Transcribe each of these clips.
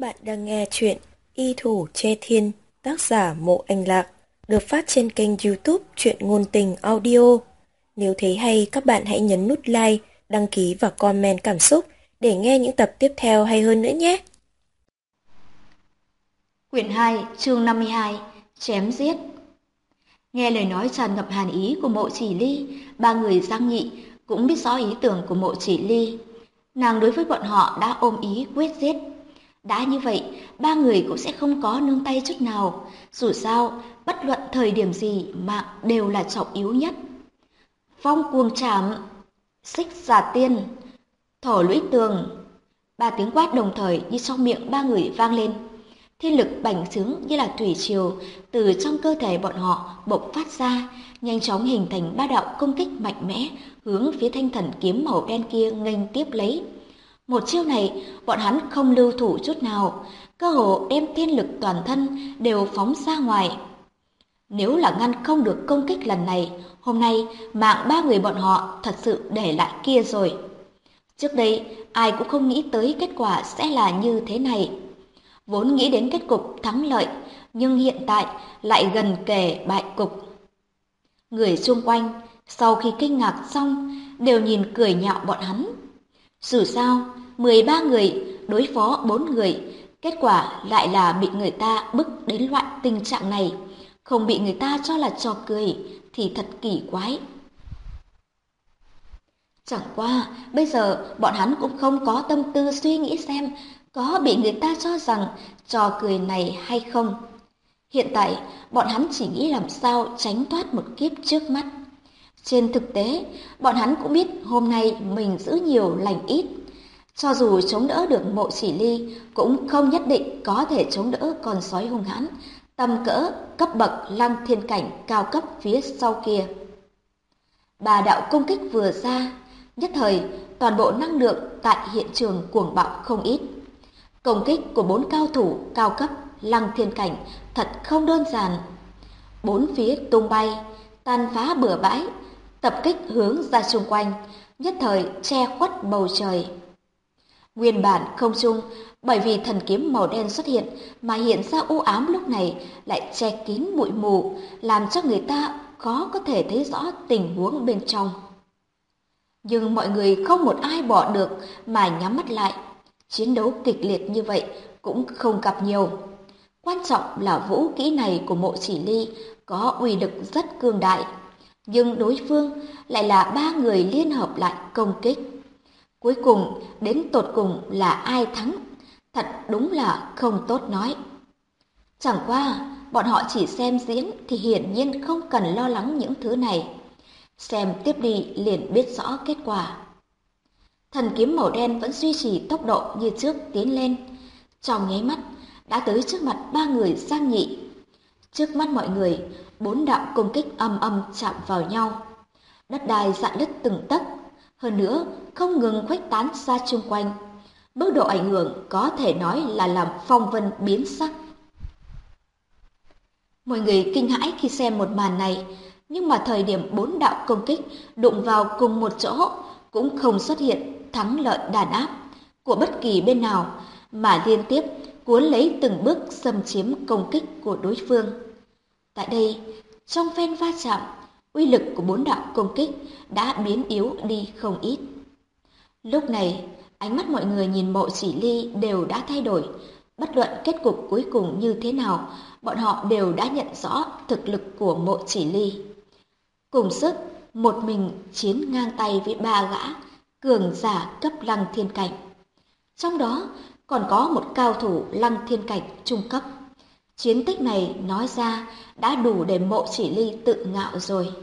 bạn đang nghe chuyện Y Thủ Che Thiên, tác giả Mộ Anh Lạc, được phát trên kênh YouTube Truyện Ngôn Tình Audio. Nếu thấy hay, các bạn hãy nhấn nút like, đăng ký và comment cảm xúc để nghe những tập tiếp theo hay hơn nữa nhé. Quyển 2, chương 52, Chém giết. Nghe lời nói tràn ngập hàn ý của Mộ Chỉ Ly, ba người Giang Nhị cũng biết rõ ý tưởng của Mộ Chỉ Ly. Nàng đối với bọn họ đã ôm ý quyết giết. Đã như vậy, ba người cũng sẽ không có nương tay chút nào. Dù sao, bất luận thời điểm gì mạng đều là trọng yếu nhất. Phong cuồng trảm, xích giả tiên, thổ lũy tường. Ba tiếng quát đồng thời như trong miệng ba người vang lên. Thiên lực bành trướng như là thủy triều từ trong cơ thể bọn họ bộc phát ra, nhanh chóng hình thành ba đạo công kích mạnh mẽ hướng phía thanh thần kiếm màu đen kia nghênh tiếp lấy. Một chiêu này, bọn hắn không lưu thủ chút nào, cơ hồ đem thiên lực toàn thân đều phóng ra ngoài. Nếu là ngăn không được công kích lần này, hôm nay mạng ba người bọn họ thật sự để lại kia rồi. Trước đây, ai cũng không nghĩ tới kết quả sẽ là như thế này. Vốn nghĩ đến kết cục thắng lợi, nhưng hiện tại lại gần kề bại cục. Người xung quanh, sau khi kinh ngạc xong, đều nhìn cười nhạo bọn hắn. Dù sao, 13 người đối phó 4 người, kết quả lại là bị người ta bức đến loại tình trạng này, không bị người ta cho là trò cười thì thật kỳ quái. Chẳng qua, bây giờ bọn hắn cũng không có tâm tư suy nghĩ xem có bị người ta cho rằng trò cười này hay không. Hiện tại, bọn hắn chỉ nghĩ làm sao tránh thoát một kiếp trước mắt. Trên thực tế, bọn hắn cũng biết hôm nay mình giữ nhiều lành ít. Cho dù chống đỡ được Mộ Chỉ Ly, cũng không nhất định có thể chống đỡ con sói hung hãn, tầm cỡ cấp bậc Lăng Thiên Cảnh cao cấp phía sau kia. Ba đạo công kích vừa ra, nhất thời toàn bộ năng lượng tại hiện trường cuồng bạo không ít. Công kích của 4 cao thủ cao cấp Lăng Thiên Cảnh thật không đơn giản. 4 phía tung bay, tàn phá bừa bãi, tập kích hướng ra xung quanh, nhất thời che khuất bầu trời. Nguyên bản không trung, bởi vì thần kiếm màu đen xuất hiện mà hiện ra u ám lúc này lại che kín bụi mù, làm cho người ta khó có thể thấy rõ tình huống bên trong. Nhưng mọi người không một ai bỏ được mà nhắm mắt lại. Chiến đấu kịch liệt như vậy cũng không gặp nhiều. Quan trọng là vũ kỹ này của Mộ Chỉ Ly có uy lực rất cường đại, nhưng đối phương lại là 3 người liên hợp lại công kích. Cuối cùng, đến tột cùng là ai thắng, thật đúng là không tốt nói. Chẳng qua, bọn họ chỉ xem diễn thì hiển nhiên không cần lo lắng những thứ này. Xem tiếp đi liền biết rõ kết quả. Thần kiếm màu đen vẫn duy trì tốc độ như trước tiến lên. Trong nháy mắt, đã tới trước mặt 3 người Giang Nhị. Trước mắt mọi người, 4 đạo công kích âm âm chạm vào nhau. Đất đai rạn nứt từng tấc, hơn nữa không ngừng khuếch tán ra chung quanh. Mức độ ảnh hưởng có thể nói là làm phong vân biến sắc. Mọi người kinh hãi khi xem một màn này, nhưng mà thời điểm 4 đạo công kích đụng vào cùng một chỗ cũng không xuất hiện thắng lợi đàn áp của bất kỳ bên nào, mà liên tiếp cuốn lấy từng bước xâm chiếm công kích của đối phương. Tại đây, trong phen va chạm, uy lực của 4 đạo công kích đã biến yếu đi không ít. Lúc này, ánh mắt mọi người nhìn Mộ Chỉ Ly đều đã thay đổi. Bất luận kết cục cuối cùng như thế nào, bọn họ đều đã nhận rõ thực lực của Mộ Chỉ Ly. Cùng sức, một mình chiến ngang tay với 3 gã cường giả cấp Lăng Thiên Cảnh. Trong đó còn có một cao thủ Lăng Thiên Cảnh trung cấp. Chiến tích này nói ra đã đủ để Mộ Chỉ Ly tự ngạo rồi.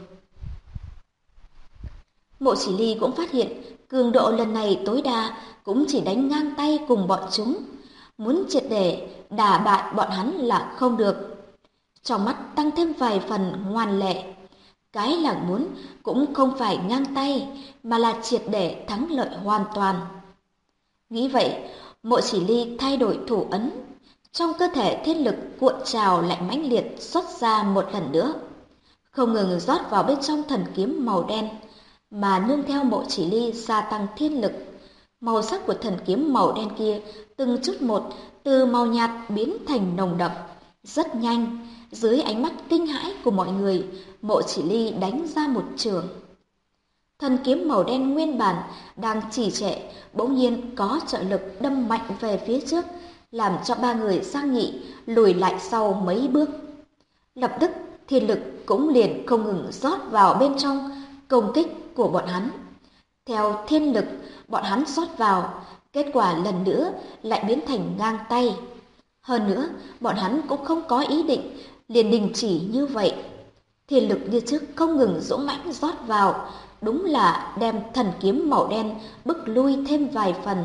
Mộ Chỉ Ly cũng phát hiện cường độ lần này tối đa cũng chỉ đánh ngang tay cùng bọn chúng. Muốn triệt để đả bại bọn hắn là không được. Trong mắt tăng thêm vài phần ngoan lệ. Cái là muốn cũng không phải ngang tay mà là triệt để thắng lợi hoàn toàn. Nghĩ vậy, Mộ Chỉ Ly thay đổi thủ ấn. Trong cơ thể thiên lực cuộn trào lại mãnh liệt xuất ra một lần nữa. Không ngừng rót vào bên trong thần kiếm màu đen, mà nương theo Mộ Chỉ Ly gia tăng thiên lực. Màu sắc của thần kiếm màu đen kia từng chút một từ màu nhạt biến thành nồng đậm. Rất nhanh, dưới ánh mắt kinh hãi của mọi người, Mộ Chỉ Ly đánh ra một chưởng. Thần kiếm màu đen nguyên bản đang trì trệ, bỗng nhiên có trợ lực đâm mạnh về phía trước, làm cho ba người Giang Nghị lùi lại sau mấy bước. Lập tức, thiên lực cũng liền không ngừng rót vào bên trong công kích của bọn hắn. Theo thiên lực bọn hắn rót vào, kết quả lần nữa lại biến thành ngang tay. Hơn nữa, bọn hắn cũng không có ý định liền đình chỉ như vậy. Thiên lực như trước không ngừng dũng mãnh rót vào, đúng là đem thần kiếm màu đen bức lui thêm vài phần.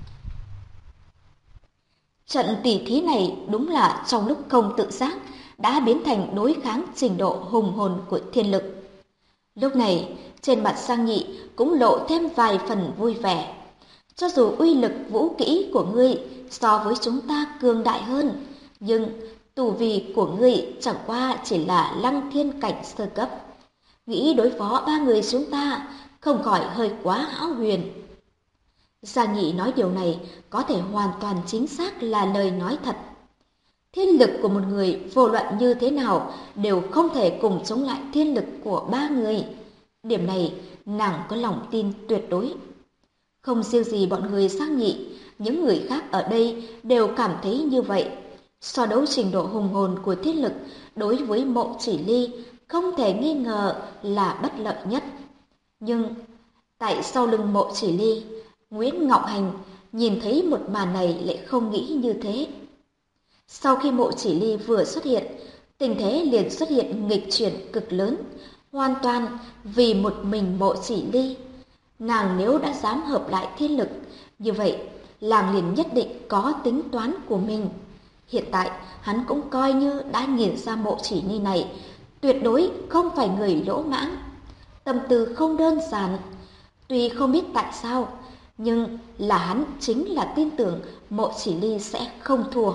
Trận tỉ thí này đúng là trong lúc không tự giác đã biến thành đối kháng trình độ hùng hồn của thiên lực. Lúc này, trên mặt Giang Nghị cũng lộ thêm vài phần vui vẻ. Cho dù uy lực vũ kỹ của ngươi so với chúng ta cường đại hơn, nhưng tu vi của ngươi chẳng qua chỉ là lăng thiên cảnh sơ cấp. Nghĩ đối phó ba người chúng ta không khỏi hơi quá hão huyền. Giang Nghị nói điều này có thể hoàn toàn chính xác là lời nói thật. Thiên lực của một người vô luận như thế nào đều không thể cùng chống lại thiên lực của ba người. Điểm này nàng có lòng tin tuyệt đối. Không riêng gì bọn người Giang Nghị, những người khác ở đây đều cảm thấy như vậy. So đấu trình độ hùng hồn của thiên lực đối với Mộ Chỉ Ly không thể nghi ngờ là bất lợi nhất. Nhưng tại sau lưng Mộ Chỉ Ly, Nguyễn Ngọc Hành nhìn thấy một màn này lại không nghĩ như thế. Sau khi Mộ Chỉ Ly vừa xuất hiện, tình thế liền xuất hiện nghịch chuyển cực lớn, hoàn toàn vì một mình Mộ Chỉ Ly. Nàng nếu đã dám hợp lại thiên lực, như vậy làng liền nhất định có tính toán của mình. Hiện tại hắn cũng coi như đã nhìn ra Mộ Chỉ Ly này tuyệt đối không phải người lỗ mãng, tâm tư không đơn giản. Tuy không biết tại sao, nhưng là hắn chính là tin tưởng Mộ Chỉ Ly sẽ không thua.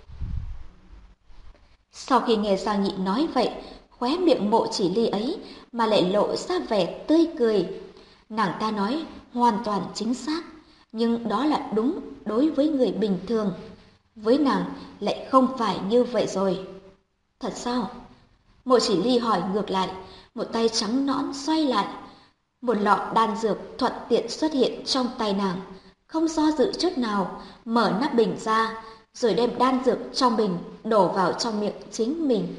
Sau khi nghe Giang Nghị nói vậy, khóe miệng Mộ Chỉ Ly ấy mà lại lộ ra vẻ tươi cười. Nàng ta nói hoàn toàn chính xác, nhưng đó là đúng đối với người bình thường. Với nàng lại không phải như vậy rồi. Thật sao? Mộ Chỉ Ly hỏi ngược lại, một tay trắng nõn xoay lại. Một lọ đan dược thuận tiện xuất hiện trong tay nàng, không do dự chút nào, mở nắp bình ra, rồi đem đan dược trong bình đổ vào trong miệng chính mình.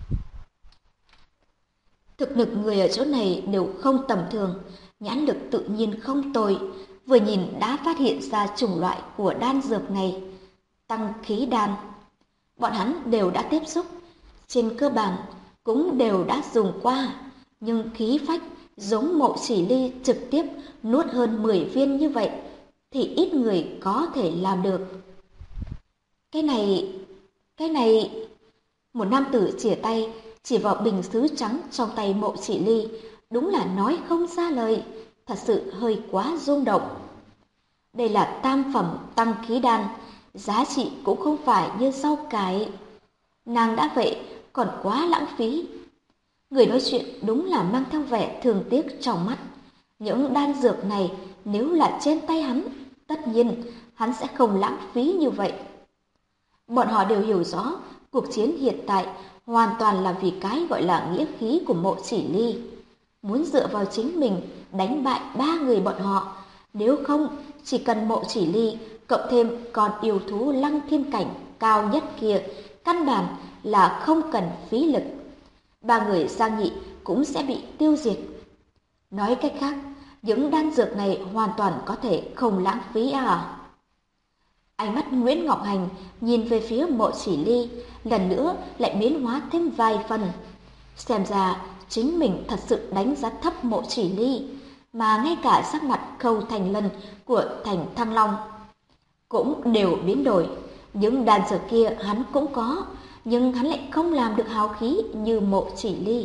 Thực lực người ở chỗ này đều không tầm thường, nhãn lực tự nhiên không tồi, vừa nhìn đã phát hiện ra chủng loại của đan dược này, tăng khí đan. Bọn hắn đều đã tiếp xúc, trên cơ bản cũng đều đã dùng qua, nhưng khí phách giống Mộ Chỉ Ly trực tiếp nuốt hơn 10 viên như vậy thì ít người có thể làm được. Cái này, một nam tử chìa tay chỉ vào bình sứ trắng trong tay Mộ Chỉ Ly, đúng là nói không ra lời, thật sự hơi quá rung động. Đây là tam phẩm tăng khí đan, giá trị cũng không phải như rau cải. Nàng đã vậy còn quá lãng phí. Người nói chuyện đúng là mang theo vẻ thương tiếc trong mắt. Những đan dược này nếu là trên tay hắn, tất nhiên hắn sẽ không lãng phí như vậy. Bọn họ đều hiểu rõ cuộc chiến hiện tại hoàn toàn là vì cái gọi là nghĩa khí của Mộ Chỉ Ly. Muốn dựa vào chính mình đánh bại ba người bọn họ, nếu không chỉ cần Mộ Chỉ Ly cộng thêm con yêu thú lăng thiên cảnh cao nhất kia, căn bản là không cần phí lực. Ba người Giang Nghị cũng sẽ bị tiêu diệt. Nói cách khác, những đan dược này hoàn toàn có thể không lãng phí à? Ánh mắt Nguyễn Ngọc Hành nhìn về phía Mộ Chỉ Ly, lần nữa lại biến hóa thêm vài phần. Xem ra chính mình thật sự đánh giá thấp Mộ Chỉ Ly, mà ngay cả sắc mặt Khâu Thành Lân của Thành Thăng Long cũng đều biến đổi. Những đan dược kia hắn cũng có, nhưng hắn lại không làm được hào khí như Mộ Chỉ Ly.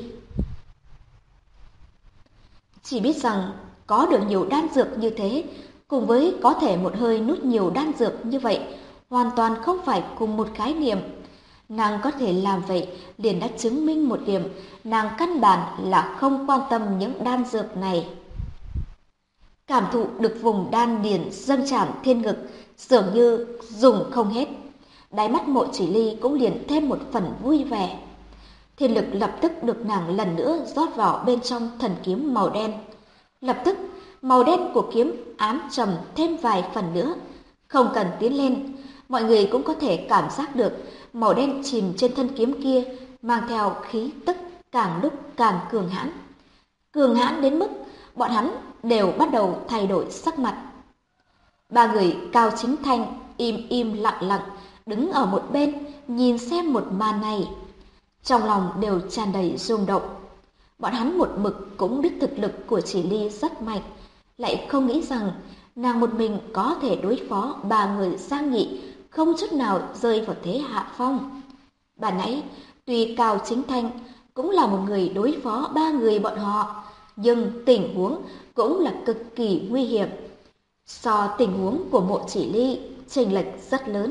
Chỉ biết rằng có được nhiều đan dược như thế, cùng với có thể một hơi nuốt nhiều đan dược như vậy, hoàn toàn không phải cùng một khái niệm. Nàng có thể làm vậy liền đã chứng minh một điểm, nàng căn bản là không quan tâm những đan dược này. Cảm thụ được vùng đan điền dâng tràn thiên ngực, dường như dùng không hết. đáy mắt Mộ Chỉ Ly cũng liền thêm một phần vui vẻ. Thiên lực lập tức được nàng lần nữa rót vào bên trong thần kiếm màu đen. Lập tức, màu đen của kiếm ám trầm thêm vài phần nữa. Không cần tiến lên, mọi người cũng có thể cảm giác được màu đen chìm trên thân kiếm kia mang theo khí tức càng lúc càng cường hãn. Cường hãn đến mức bọn hắn đều bắt đầu thay đổi sắc mặt. Ba người Cao Chính Thanh im im lặng lặng đứng ở một bên nhìn xem một màn này. Trong lòng đều tràn đầy rung động. Bọn hắn một mực cũng biết thực lực của Chỉ Ly rất mạnh, lại không nghĩ rằng nàng một mình có thể đối phó ba người Giang Nghị, không chút nào rơi vào thế hạ phong. Ban nãy, tuy Cao Chính Thanh cũng là một người đối phó ba người bọn họ, nhưng tình huống cũng là cực kỳ nguy hiểm. So tình huống của Mộ Chỉ Ly chênh lệch rất lớn.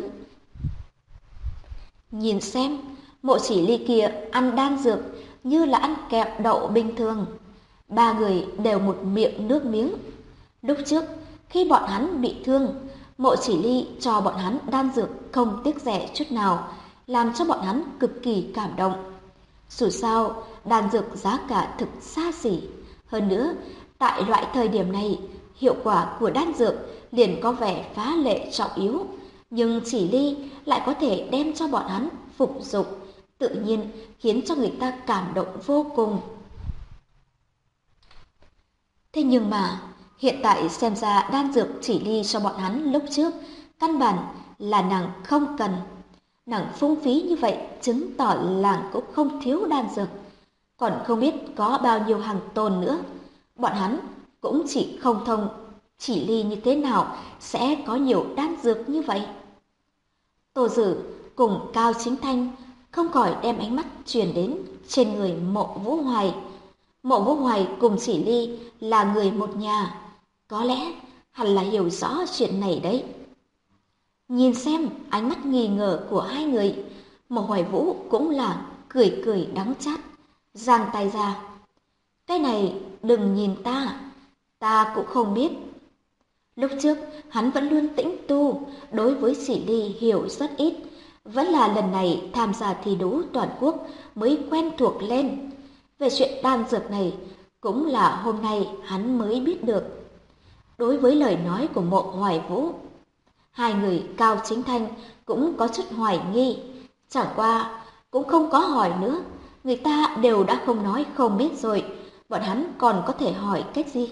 Nhìn xem, Mộ Chỉ Ly kia ăn đan dược như là ăn kẹo đậu bình thường. Ba người đều một miệng nước miếng. Lúc trước, khi bọn hắn bị thương, Mộ Chỉ Ly cho bọn hắn đan dược không tiếc rẻ chút nào, làm cho bọn hắn cực kỳ cảm động. Dù sao, đan dược giá cả thực xa xỉ. Hơn nữa, tại loại thời điểm này, hiệu quả của đan dược liền có vẻ phá lệ trọng yếu. Nhưng Chỉ Ly lại có thể đem cho bọn hắn phục dụng, tự nhiên khiến cho người ta cảm động vô cùng. Thế nhưng mà, hiện tại xem ra đan dược Chỉ Ly cho bọn hắn lúc trước, căn bản là nàng không cần. Nàng phung phí như vậy chứng tỏ làng cũng không thiếu đan dược. Còn không biết có bao nhiêu hàng tồn nữa. Bọn hắn cũng chỉ không thông Chỉ Ly như thế nào sẽ có nhiều đan dược như vậy. Tô Dử cùng Cao Chính Thanh không khỏi đem ánh mắt chuyển đến trên người Mộ Vũ Hoài. Mộ Vũ Hoài cùng Chỉ Ly là người một nhà, có lẽ hẳn là hiểu rõ chuyện này đấy. Nhìn xem ánh mắt nghi ngờ của hai người, Mộ Hoài Vũ cũng là cười cười đắng chát, giang tay ra. Cái này đừng nhìn ta cũng không biết. Lúc trước hắn vẫn luôn tĩnh tu, đối với Chỉ Ly hiểu rất ít, vẫn là lần này tham gia thi đấu toàn quốc mới quen thuộc lên. Về chuyện đan dược này cũng là hôm nay hắn mới biết được. Đối với lời nói của Mộ Hoài Vũ, hai người Cao Chính Thanh cũng có chút hoài nghi, chẳng qua cũng không có hỏi nữa, người ta đều đã không nói không biết rồi, bọn hắn còn có thể hỏi cái gì?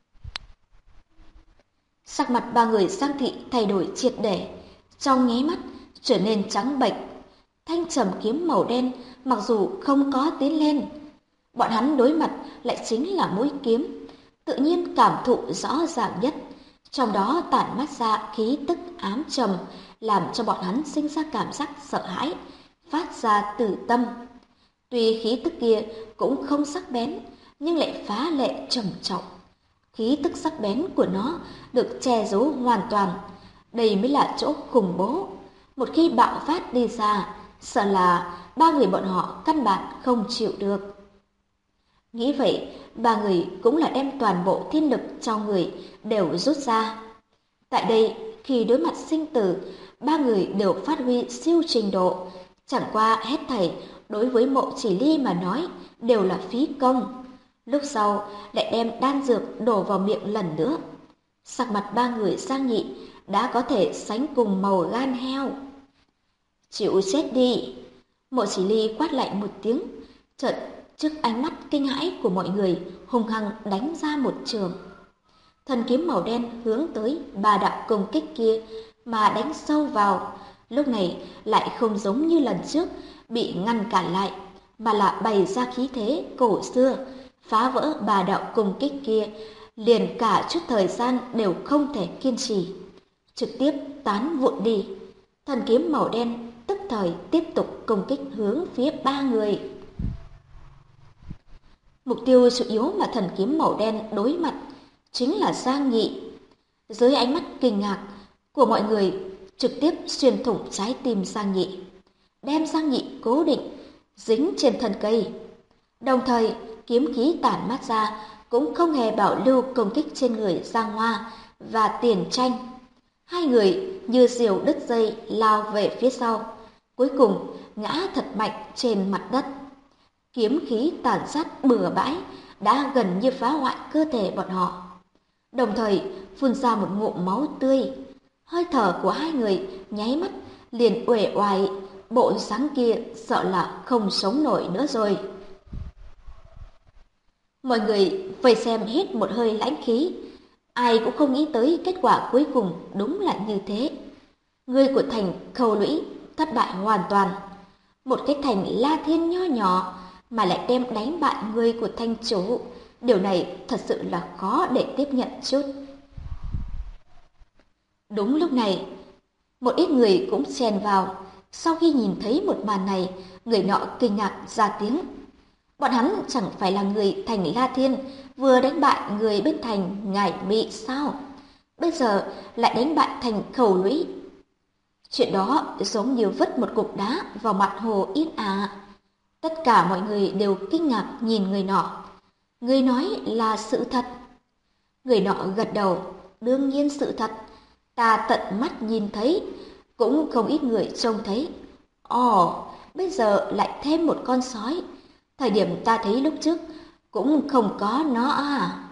Sắc mặt ba người Giang Thị thay đổi triệt để, trong nháy mắt trở nên trắng bệch. Thanh trầm kiếm màu đen mặc dù không có tiến lên, bọn hắn đối mặt lại chính là mũi kiếm, tự nhiên cảm thụ rõ ràng nhất, trong đó tản mát ra khí tức ám trầm, làm cho bọn hắn sinh ra cảm giác sợ hãi, phát ra từ tâm. Tuy khí tức kia cũng không sắc bén, nhưng lại phá lệ trầm trọng. Khí tức sắc bén của nó được che giấu hoàn toàn. Đây mới là chỗ khủng bố. Một khi bạo phát đi ra, sợ là ba người bọn họ căn bản không chịu được. Nghĩ vậy, ba người cũng là đem toàn bộ thiên lực trong người đều rút ra. Tại đây, khi đối mặt sinh tử, ba người đều phát huy siêu trình độ. Chẳng qua hết thảy đối với Mộ Chỉ Ly mà nói đều là phí công. Lúc sau lại đem đan dược đổ vào miệng lần nữa. Sắc mặt ba người Giang Nhị đã có thể sánh cùng màu gan heo. Chịu chết đi! Mộ Chỉ Ly quát lạnh một tiếng, chợt trước ánh mắt kinh hãi của mọi người hung hăng đánh ra một trường. Thần kiếm màu đen hướng tới ba đạo công kích kia mà đánh sâu vào. Lúc này lại không giống như lần trước bị ngăn cản lại, mà là bày ra khí thế cổ xưa, phá vỡ ba đạo công kích kia, liền cả chút thời gian đều không thể kiên trì, trực tiếp tán vụn đi. Thần kiếm màu đen tức thời tiếp tục công kích hướng phía ba người. Mục tiêu chủ yếu mà thần kiếm màu đen đối mặt chính là Giang Nhị. Dưới ánh mắt kinh ngạc của mọi người, trực tiếp xuyên thủng trái tim Giang Nhị, đem Giang Nhị cố định dính trên thân cây. Đồng thời, kiếm khí tản mát ra cũng không hề bảo lưu công kích trên người Giang Hoa và Tiền Tranh. Hai người như diều đứt dây lao về phía sau, cuối cùng ngã thật mạnh trên mặt đất. Kiếm khí tàn sát bừa bãi đã gần như phá hoại cơ thể bọn họ, đồng thời phun ra một ngụm máu tươi. Hơi thở của hai người nháy mắt liền uể oải, bộ dáng kia sợ là không sống nổi nữa rồi. Mọi người vây xem hít một hơi lãnh khí, ai cũng không nghĩ tới kết quả cuối cùng đúng là như thế. Người của thành Khâu Lũy thất bại hoàn toàn. Một cái thành La Thiên nho nhỏ mà lại đem đánh bại người của thành chủ, điều này thật sự là khó để tiếp nhận chút. Đúng lúc này, một ít người cũng chen vào. Sau khi nhìn thấy một màn này, người nọ kinh ngạc ra tiếng. Bọn hắn chẳng phải là người thành La Thiên vừa đánh bại người bên thành Ngải Mị sao? Bây giờ lại đánh bại thành Khẩu Lũy. Chuyện đó giống như vứt một cục đá vào mặt hồ Yên Ả. Tất cả mọi người đều kinh ngạc nhìn người nọ. Người nói là sự thật. Người nọ gật đầu, đương nhiên sự thật. Ta tận mắt nhìn thấy, cũng không ít người trông thấy. Ồ, bây giờ lại thêm một con sói. Thời điểm ta thấy lúc trước cũng không có nó à.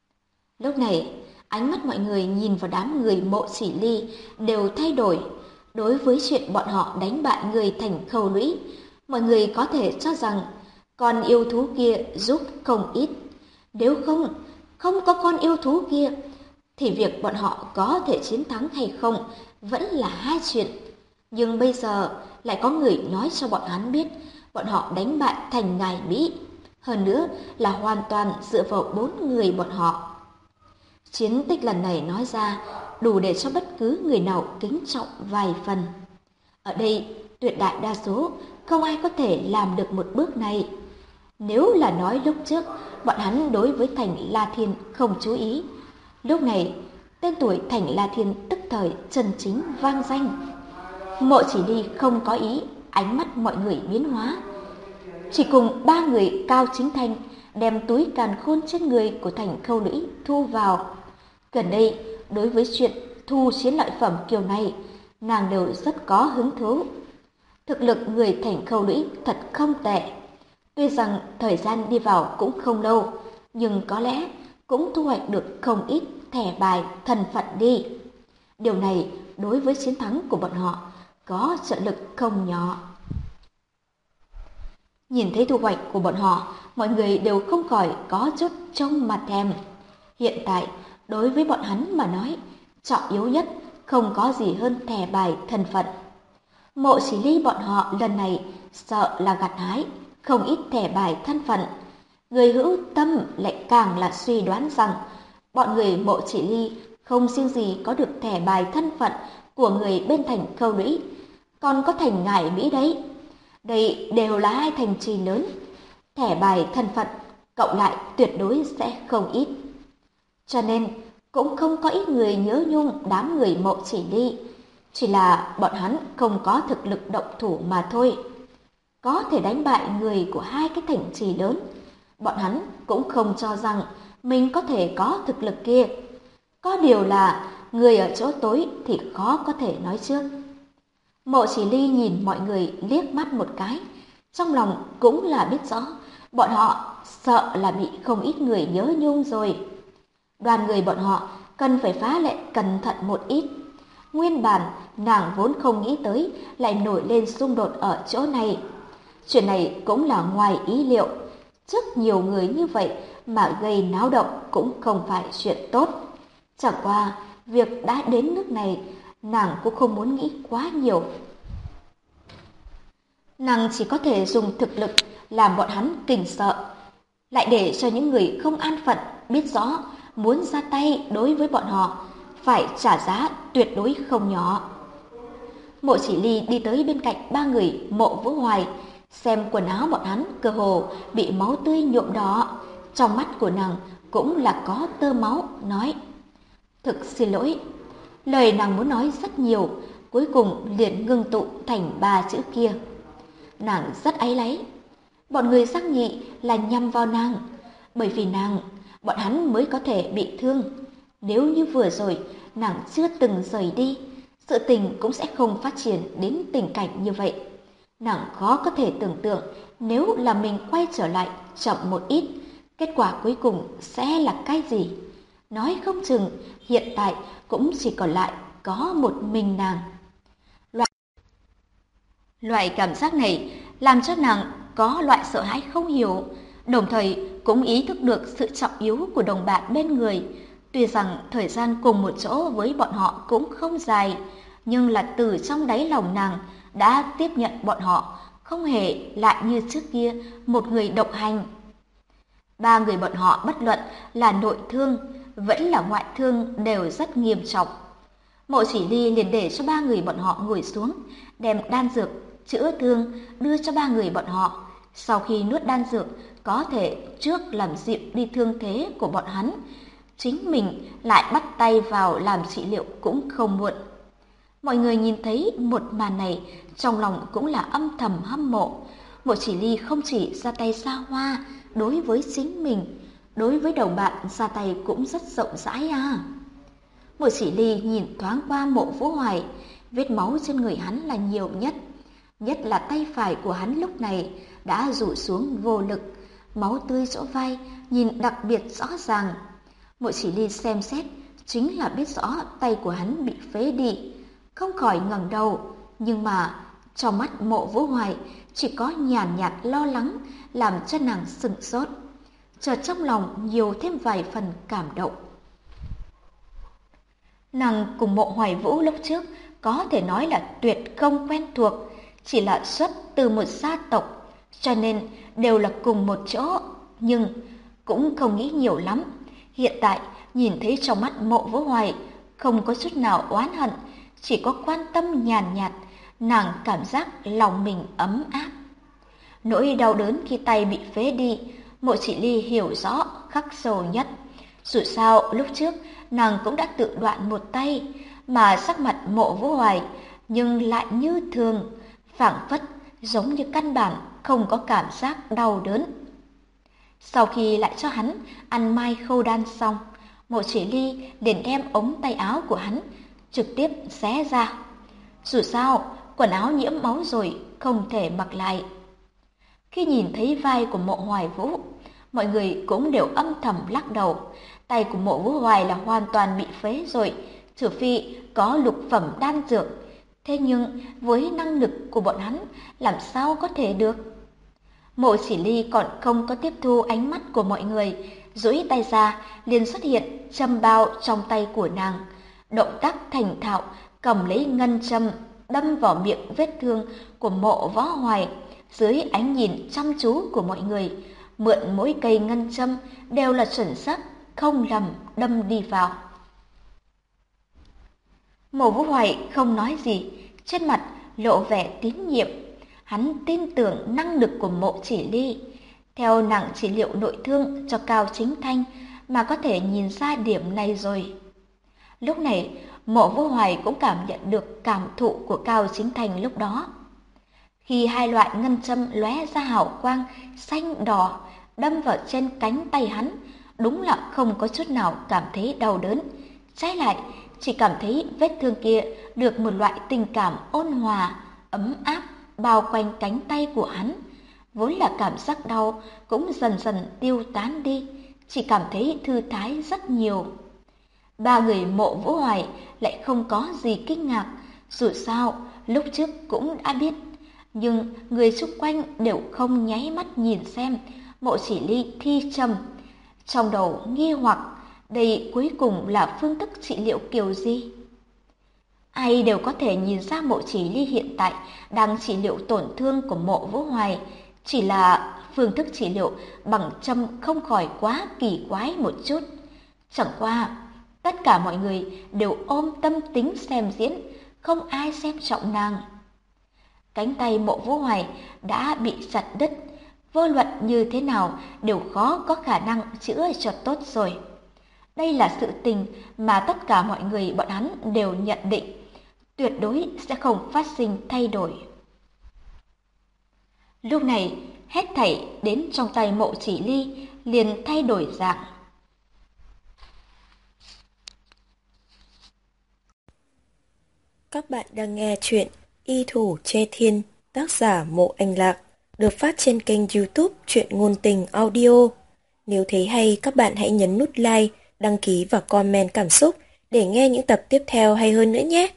Lúc này, ánh mắt mọi người nhìn vào đám người Mộ Chỉ Ly đều thay đổi. Đối với chuyện bọn họ đánh bại người thành Khâu Lũy, mọi người có thể cho rằng con yêu thú kia giúp không ít. Nếu không có con yêu thú kia, thì việc bọn họ có thể chiến thắng hay không vẫn là hai chuyện. Nhưng bây giờ lại có người nói cho bọn hắn biết bọn họ đánh bại thành Ngải Mỹ, hơn nữa là hoàn toàn dựa vào 4 người bọn họ. Chiến tích lần này nói ra đủ để cho bất cứ người nào kính trọng vài phần. Ở đây tuyệt đại đa số không ai có thể làm được một bước này. Nếu là nói lúc trước bọn hắn đối với thành La Thiên không chú ý, lúc này tên tuổi thành La Thiên tức thời chân chính vang danh. Mộ Chỉ Ly không có ý, ánh mắt mọi người biến hóa. Chỉ cùng 3 người Cao Chính Thanh đem túi càn khôn trên người của thành Khâu Lũy thu vào. Gần đây, đối với chuyện thu chiến lợi phẩm kiểu này, nàng đều rất có hứng thú. Thực lực người thành Khâu Lũy thật không tệ. Tuy rằng thời gian đi vào cũng không lâu, nhưng có lẽ cũng thu hoạch được không ít thẻ bài thân phận đi. Điều này đối với chiến thắng của bọn họ có trợ lực không nhỏ. Nhìn thấy thu hoạch của bọn họ, mọi người đều không khỏi có chút trông mặt thèm. Hiện tại, đối với bọn hắn mà nói, trọng yếu nhất không có gì hơn thẻ bài thân phận. Mộ Chỉ Ly bọn họ lần này sợ là gặt hái không ít thẻ bài thân phận. Người hữu tâm lại càng là suy đoán rằng bọn người Mộ Chỉ Ly không riêng gì có được thẻ bài thân phận của người bên thành Khâu Lũy, còn có thành Ngải Mỹ đấy. Đây đều là hai thành trì lớn, thẻ bài thân phận cộng lại tuyệt đối sẽ không ít. Cho nên cũng không có ít người nhớ nhung đám người Mộ Chỉ Ly, chỉ là bọn hắn không có thực lực động thủ mà thôi. Có thể đánh bại người của hai cái thành trì lớn, bọn hắn cũng không cho rằng mình có thể có thực lực kia. Có điều là người ở chỗ tối thì khó có thể nói trước. Mộ Chỉ Ly nhìn mọi người liếc mắt một cái, trong lòng cũng là biết rõ bọn họ sợ là bị không ít người nhớ nhung rồi. Đoàn người bọn họ cần phải phá lệ cẩn thận một ít. Nguyên bản nàng vốn không nghĩ tới lại nổi lên xung đột ở chỗ này. Chuyện này cũng là ngoài ý liệu. Trước nhiều người như vậy mà gây náo động cũng không phải chuyện tốt. Chẳng qua việc đã đến nước này, nàng cũng không muốn nghĩ quá nhiều. Nàng chỉ có thể dùng thực lực làm bọn hắn kinh sợ, lại để cho những người không an phận biết rõ muốn ra tay đối với bọn họ phải trả giá tuyệt đối không nhỏ. Mộ Chỉ Ly đi tới bên cạnh 3 người Mộ Vũ Hoài, xem quần áo bọn hắn cơ hồ bị máu tươi nhuộm đỏ, trong mắt của nàng cũng là có tơ máu, nói: "Thực xin lỗi." Lời nàng muốn nói rất nhiều, cuối cùng liền ngưng tụ thành 3 chữ kia. Nàng rất áy náy. Bọn người giác nhị là nhằm vào nàng, bởi vì nàng, bọn hắn mới có thể bị thương. Nếu như vừa rồi nàng chưa từng rời đi, sự tình cũng sẽ không phát triển đến tình cảnh như vậy. Nàng khó có thể tưởng tượng nếu là mình quay trở lại chậm một ít, kết quả cuối cùng sẽ là cái gì. Nói không chừng hiện tại cũng chỉ còn lại có một mình nàng. Loại cảm giác này làm cho nàng có loại sợ hãi không hiểu, đồng thời cũng ý thức được sự trọng yếu của đồng bạn bên người. Tuy rằng thời gian cùng một chỗ với bọn họ cũng không dài, nhưng là từ trong đáy lòng nàng đã tiếp nhận bọn họ, không hề lại như trước kia một người độc hành. Ba người bọn họ bất luận là nội thương vẫn là ngoại thương đều rất nghiêm trọng. Mộ Chỉ Ly liền để cho ba người bọn họ ngồi xuống, đem đan dược chữa thương đưa cho ba người bọn họ. Sau khi nuốt đan dược, có thể trước làm dịu đi thương thế của bọn hắn, chính mình lại bắt tay vào làm trị liệu cũng không muộn. Mọi người nhìn thấy một màn này, trong lòng cũng là âm thầm hâm mộ. Mộ Chỉ Ly không chỉ ra tay xa hoa đối với chính mình, đối với đồng bạn ra tay cũng rất rộng rãi à. Mộ Chỉ Ly nhìn thoáng qua Mộ Vũ Hoài, vết máu trên người hắn là nhiều nhất. Nhất là tay phải của hắn lúc này đã rủ xuống vô lực, máu tươi chỗ vai nhìn đặc biệt rõ ràng. Mộ Chỉ Ly xem xét chính là biết rõ tay của hắn bị phế đi, không khỏi ngẩng đầu, nhưng mà trong mắt Mộ Vũ Hoài chỉ có nhàn nhạt lo lắng làm cho nàng sửng sốt, chợt trong lòng nhiều thêm vài phần cảm động. Nàng cùng Mộ Hoài Vũ lúc trước có thể nói là tuyệt không quen thuộc, chỉ là xuất từ một gia tộc, cho nên đều là cùng một chỗ, nhưng cũng không nghĩ nhiều lắm. Hiện tại nhìn thấy trong mắt Mộ Vũ Hoài không có chút nào oán hận, chỉ có quan tâm nhàn nhạt, nàng cảm giác lòng mình ấm áp. Nỗi đau đớn khi tay bị phế đi, Mộ Chỉ Ly hiểu rõ khắc sâu nhất. Dù sao lúc trước nàng cũng đã tự đoạn một tay, mà sắc mặt Mộ Vũ Hoài nhưng lại như thường, phảng phất giống như căn bản không có cảm giác đau đớn. Sau khi lại cho hắn ăn mai khâu đan xong, Mộ Chỉ Ly liền đem ống tay áo của hắn trực tiếp xé ra. Dù sao quần áo nhiễm máu rồi, không thể mặc lại. Khi nhìn thấy vai của Mộ Hoài Vũ, mọi người cũng đều âm thầm lắc đầu. Tay của Mộ Vũ Hoài là hoàn toàn bị phế rồi, trừ phi có lục phẩm đan dược. Thế nhưng với năng lực của bọn hắn làm sao có thể được? Mộ Chỉ Ly còn không có tiếp thu ánh mắt của mọi người, duỗi tay ra liền xuất hiện châm bao trong tay của nàng. Động tác thành thạo cầm lấy ngân châm đâm vào miệng vết thương của Mộ Võ Hoài. Dưới ánh nhìn chăm chú của mọi người, mượn mỗi cây ngân châm đều là chuẩn xác, không lầm đâm đi vào. Mộ Vũ Hoài không nói gì, trên mặt lộ vẻ tín nhiệm. Hắn tin tưởng năng lực của Mộ Chỉ Ly. Theo nàng trị liệu nội thương cho Cao Chính Thanh mà có thể nhìn ra điểm này rồi. Lúc này, Mộ Vũ Hoài cũng cảm nhận được cảm thụ của Cao Chính Thanh lúc đó. Khi hai loại ngân châm lóe ra hào quang xanh đỏ đâm vào trên cánh tay hắn, đúng là không có chút nào cảm thấy đau đớn. Trái lại, chỉ cảm thấy vết thương kia được một loại tình cảm ôn hòa, ấm áp bao quanh cánh tay của hắn. Vốn là cảm giác đau cũng dần dần tiêu tán đi, chỉ cảm thấy thư thái rất nhiều. Ba người Mộ Vũ Hoài lại không có gì kinh ngạc, dù sao lúc trước cũng đã biết. Nhưng người xung quanh đều không nháy mắt nhìn xem Mộ Chỉ Ly thi châm, trong đầu nghi hoặc đây cuối cùng là phương thức trị liệu kiểu gì. Ai đều có thể nhìn ra Mộ Chỉ Ly hiện tại đang trị liệu tổn thương của Mộ Vũ Hoài, chỉ là phương thức trị liệu bằng châm không khỏi quá kỳ quái một chút. Chẳng qua tất cả mọi người đều ôm tâm tính xem diễn, không ai xem trọng nàng. Cánh tay Mộ Vũ Hoài đã bị chặt đứt, vô luận như thế nào đều khó có khả năng chữa cho tốt rồi. Đây là sự tình mà tất cả mọi người bọn hắn đều nhận định, tuyệt đối sẽ không phát sinh thay đổi. Lúc này, hết thảy đến trong tay Mộ Chỉ Ly liền thay đổi dạng. Các bạn đang nghe chuyện Y Thủ Che Thiên, tác giả Mộ Anh Lạc, được phát trên kênh YouTube Truyện Ngôn Tình Audio. Nếu thấy hay, các bạn hãy nhấn nút like, đăng ký và comment cảm xúc để nghe những tập tiếp theo hay hơn nữa nhé.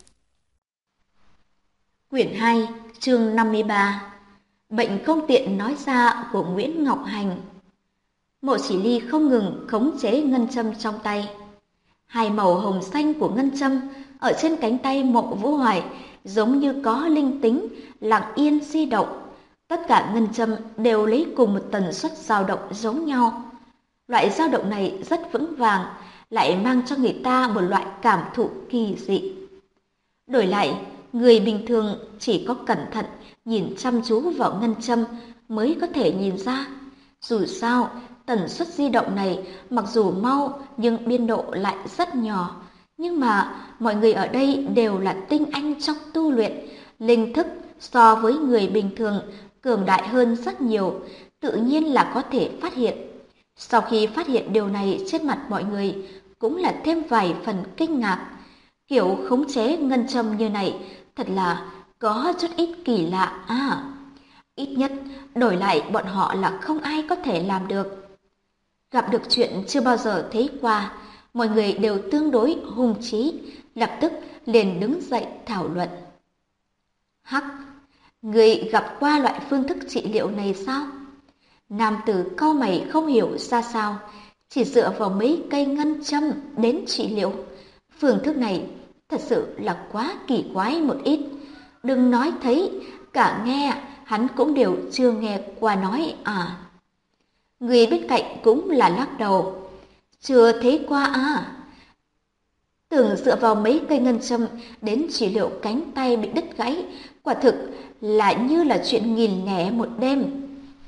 Quyển 2, chương 53. Bệnh không tiện nói ra của Nguyễn Ngọc Hành. Mộ Chỉ Ly không ngừng khống chế ngân châm trong tay. Hai màu hồng xanh của ngân châm ở trên cánh tay Mộ Vũ Hoài giống như có linh tính, lặng yên di động. Tất cả ngân châm đều lấy cùng một tần suất dao động giống nhau. Loại dao động này rất vững vàng, lại mang cho người ta một loại cảm thụ kỳ dị. Đổi lại, người bình thường chỉ có cẩn thận nhìn chăm chú vào ngân châm mới có thể nhìn ra. Dù sao, tần suất di động này mặc dù mau nhưng biên độ lại rất nhỏ. Nhưng mà mọi người ở đây đều là tinh anh trong tu luyện, linh thức so với người bình thường cường đại hơn rất nhiều, tự nhiên là có thể phát hiện. Sau khi phát hiện điều này, trên mặt mọi người cũng là thêm vài phần kinh ngạc. Kiểu khống chế ngân châm như này thật là có chút ít kỳ lạ à. Ít nhất đổi lại bọn họ là không ai có thể làm được. Gặp được chuyện chưa bao giờ thấy qua, mọi người đều tương đối hung chí, lập tức liền đứng dậy thảo luận. Hắc, người gặp qua loại phương thức trị liệu này sao? Nam tử cau mày không hiểu ra sao, chỉ dựa vào mấy cây ngân châm đến trị liệu. Phương thức này thật sự là quá kỳ quái một ít. Đừng nói thấy, cả nghe hắn cũng đều chưa nghe qua nói à. Người bên cạnh cũng là lắc đầu. Chưa thấy qua à. Tưởng dựa vào mấy cây ngân châm đến trị liệu cánh tay bị đứt gãy, quả thực là như là chuyện nghìn lẻ một đêm.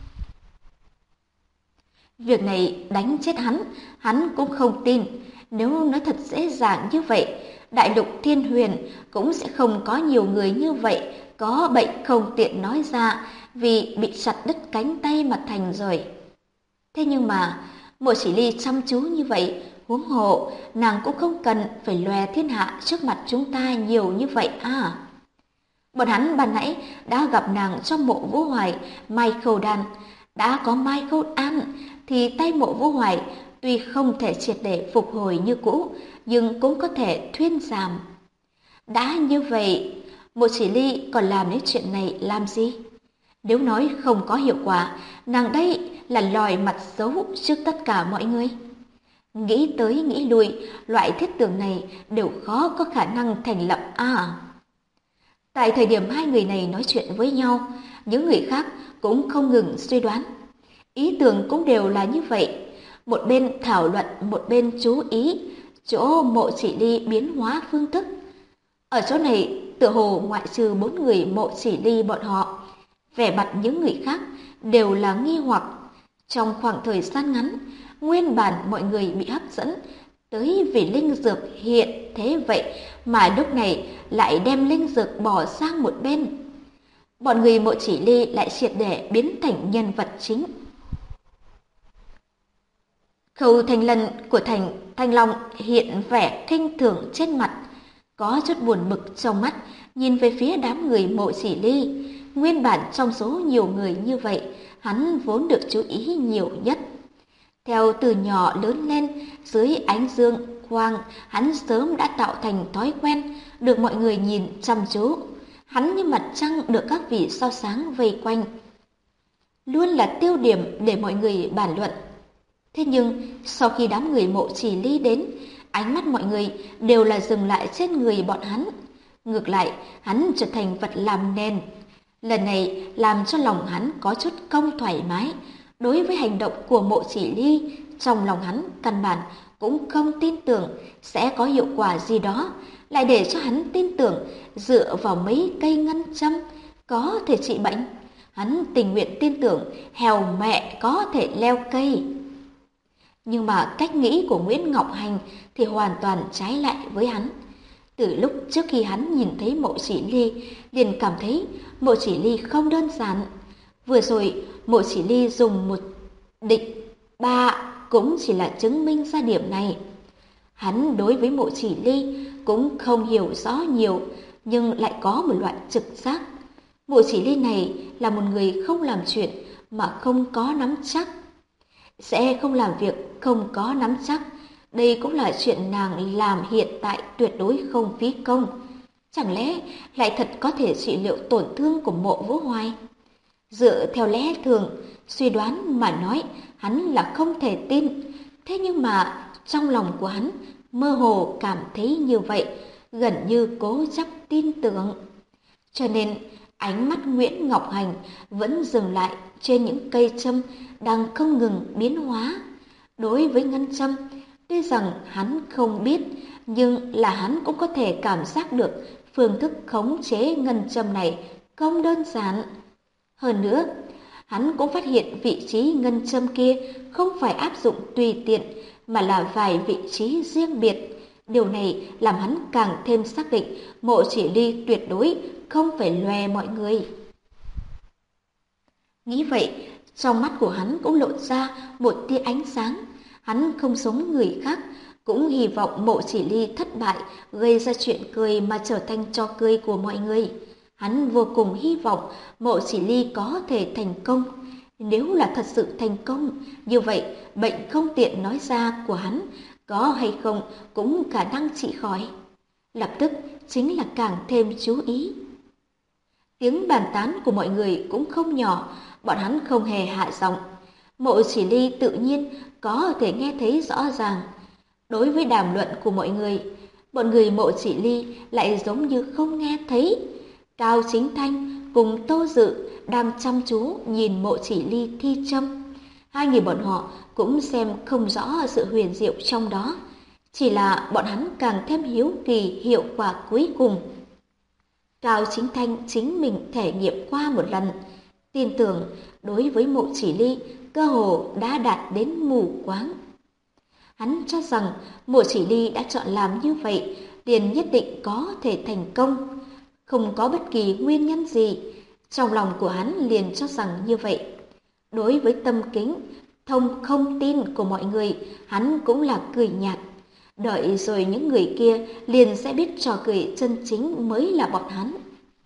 Việc này đánh chết hắn cũng không tin. Nếu nói thật dễ dàng như vậy, đại lục Thiên Huyền cũng sẽ không có nhiều người như vậy có bệnh không tiện nói ra vì bị chặt đứt cánh tay mà thành rồi. Thế nhưng mà Mộ Chỉ Ly chăm chú như vậy, huống hộ nàng cũng không cần phải lòe thiên hạ trước mặt chúng ta nhiều như vậy à. Bọn hắn ban nãy đã gặp nàng trong Mộ Vũ Hoài mai khâu đan, đã có mai khâu an thì tay Mộ Vũ Hoài tuy không thể triệt để phục hồi như cũ, nhưng cũng có thể thuyên giảm. Đã như vậy, Mộ Chỉ Ly còn làm những chuyện này làm gì? Nếu nói không có hiệu quả, nàng đây là lòi mặt xấu trước tất cả mọi người. Nghĩ tới nghĩ lui, loại thiết tưởng này đều khó có khả năng thành lập à. Tại thời điểm hai người này nói chuyện với nhau, những người khác cũng không ngừng suy đoán. Ý tưởng cũng đều là như vậy. Một bên thảo luận, một bên chú ý chỗ Mộ Chỉ Ly biến hóa phương thức. Ở chỗ này, tựa hồ ngoại trừ 4 người Mộ Chỉ Ly bọn họ, vẻ mặt những người khác đều là nghi hoặc. Trong khoảng thời gian ngắn, nguyên bản mọi người bị hấp dẫn tới vì linh dược hiện thế vậy mà lúc này lại đem linh dược bỏ sang một bên. Bọn người Mộ Chỉ Ly lại triệt để biến thành nhân vật chính. Khâu Thanh Lân của Thanh Long hiện vẻ khinh thường trên mặt, có chút buồn bực trong mắt, nhìn về phía đám người Mộ Chỉ Ly. Nguyên bản trong số nhiều người như vậy, hắn vốn được chú ý nhiều nhất. Theo từ nhỏ lớn lên, dưới ánh dương quang, hắn sớm đã tạo thành thói quen, được mọi người nhìn chăm chú. Hắn như mặt trăng được các vị sao sáng vây quanh, luôn là tiêu điểm để mọi người bàn luận. Thế nhưng, sau khi đám người Mộ Chỉ Ly đến, ánh mắt mọi người đều là dừng lại trên người bọn hắn. Ngược lại, hắn trở thành vật làm nền. Lần này làm cho lòng hắn có chút không thoải mái. Đối với hành động của Mộ Chỉ Ly, trong lòng hắn căn bản cũng không tin tưởng sẽ có hiệu quả gì đó, lại để cho hắn tin tưởng dựa vào mấy cây ngân châm có thể trị bệnh. Hắn tình nguyện tin tưởng hèo mẹ có thể leo cây. Nhưng mà cách nghĩ của Nguyễn Ngọc Hành thì hoàn toàn trái lại với hắn. Từ lúc trước khi hắn nhìn thấy Mộ Chỉ Ly, liền cảm thấy Mộ Chỉ Ly không đơn giản. Vừa rồi, Mộ Chỉ Ly dùng một địch ba cũng chỉ là chứng minh ra điểm này. Hắn đối với Mộ Chỉ Ly cũng không hiểu rõ nhiều, nhưng lại có một loại trực giác. Mộ Chỉ Ly này là một người không làm chuyện mà không có nắm chắc. Sẽ không làm việc không có nắm chắc. Đây cũng là chuyện nàng làm hiện tại tuyệt đối không phí công. Chẳng lẽ lại thật có thể trị liệu tổn thương của Mộ Vũ Hoài? Dựa theo lẽ thường, suy đoán mà nói, hắn là không thể tin. Thế nhưng mà trong lòng của hắn mơ hồ cảm thấy như vậy, gần như cố chấp tin tưởng. Cho nên ánh mắt Nguyễn Ngọc Hành vẫn dừng lại trên những cây châm đang không ngừng biến hóa. Đối với ngân châm, tuy rằng hắn không biết, nhưng là hắn cũng có thể cảm giác được phương thức khống chế ngân châm này không đơn giản. Hơn nữa, hắn cũng phát hiện vị trí ngân châm kia không phải áp dụng tùy tiện, mà là vài vị trí riêng biệt. Điều này làm hắn càng thêm xác định Mộ Chỉ Ly tuyệt đối không phải lòe mọi người. Nghĩ vậy, trong mắt của hắn cũng lộ ra một tia ánh sáng. Hắn không giống người khác, cũng hy vọng Mộ Chỉ Ly thất bại, gây ra chuyện cười mà trở thành trò cười của mọi người. Hắn vô cùng hy vọng Mộ Chỉ Ly có thể thành công. Nếu là thật sự thành công, như vậy bệnh không tiện nói ra của hắn có hay không cũng khả năng trị khỏi. Lập tức chính là càng thêm chú ý. Tiếng bàn tán của mọi người cũng không nhỏ, bọn hắn không hề hạ giọng. Mộ Chỉ Ly tự nhiên có thể nghe thấy rõ ràng. Đối với đàm luận của mọi người Mộ Chỉ Ly lại giống như không nghe thấy. Cao Chính Thanh cùng Tô Dự đang chăm chú nhìn Mộ Chỉ Ly thi châm. Hai người bọn họ cũng xem không rõ sự huyền diệu trong đó. Chỉ là bọn hắn càng thêm hiếu kỳ hiệu quả cuối cùng. Cao Chính Thanh chính mình thể nghiệm qua một lần, tin tưởng đối với Mộ Chỉ Ly cơ hồ đã đạt đến mù quáng. Hắn cho rằng Mộ Chỉ Ly đã chọn làm như vậy liền nhất định có thể thành công, không có bất kỳ nguyên nhân gì. Trong lòng của hắn liền cho rằng như vậy. Đối với tâm kính, không tin của mọi người, hắn cũng là cười nhạt. Đợi rồi những người kia liền sẽ biết trò cười chân chính mới là bọn hắn.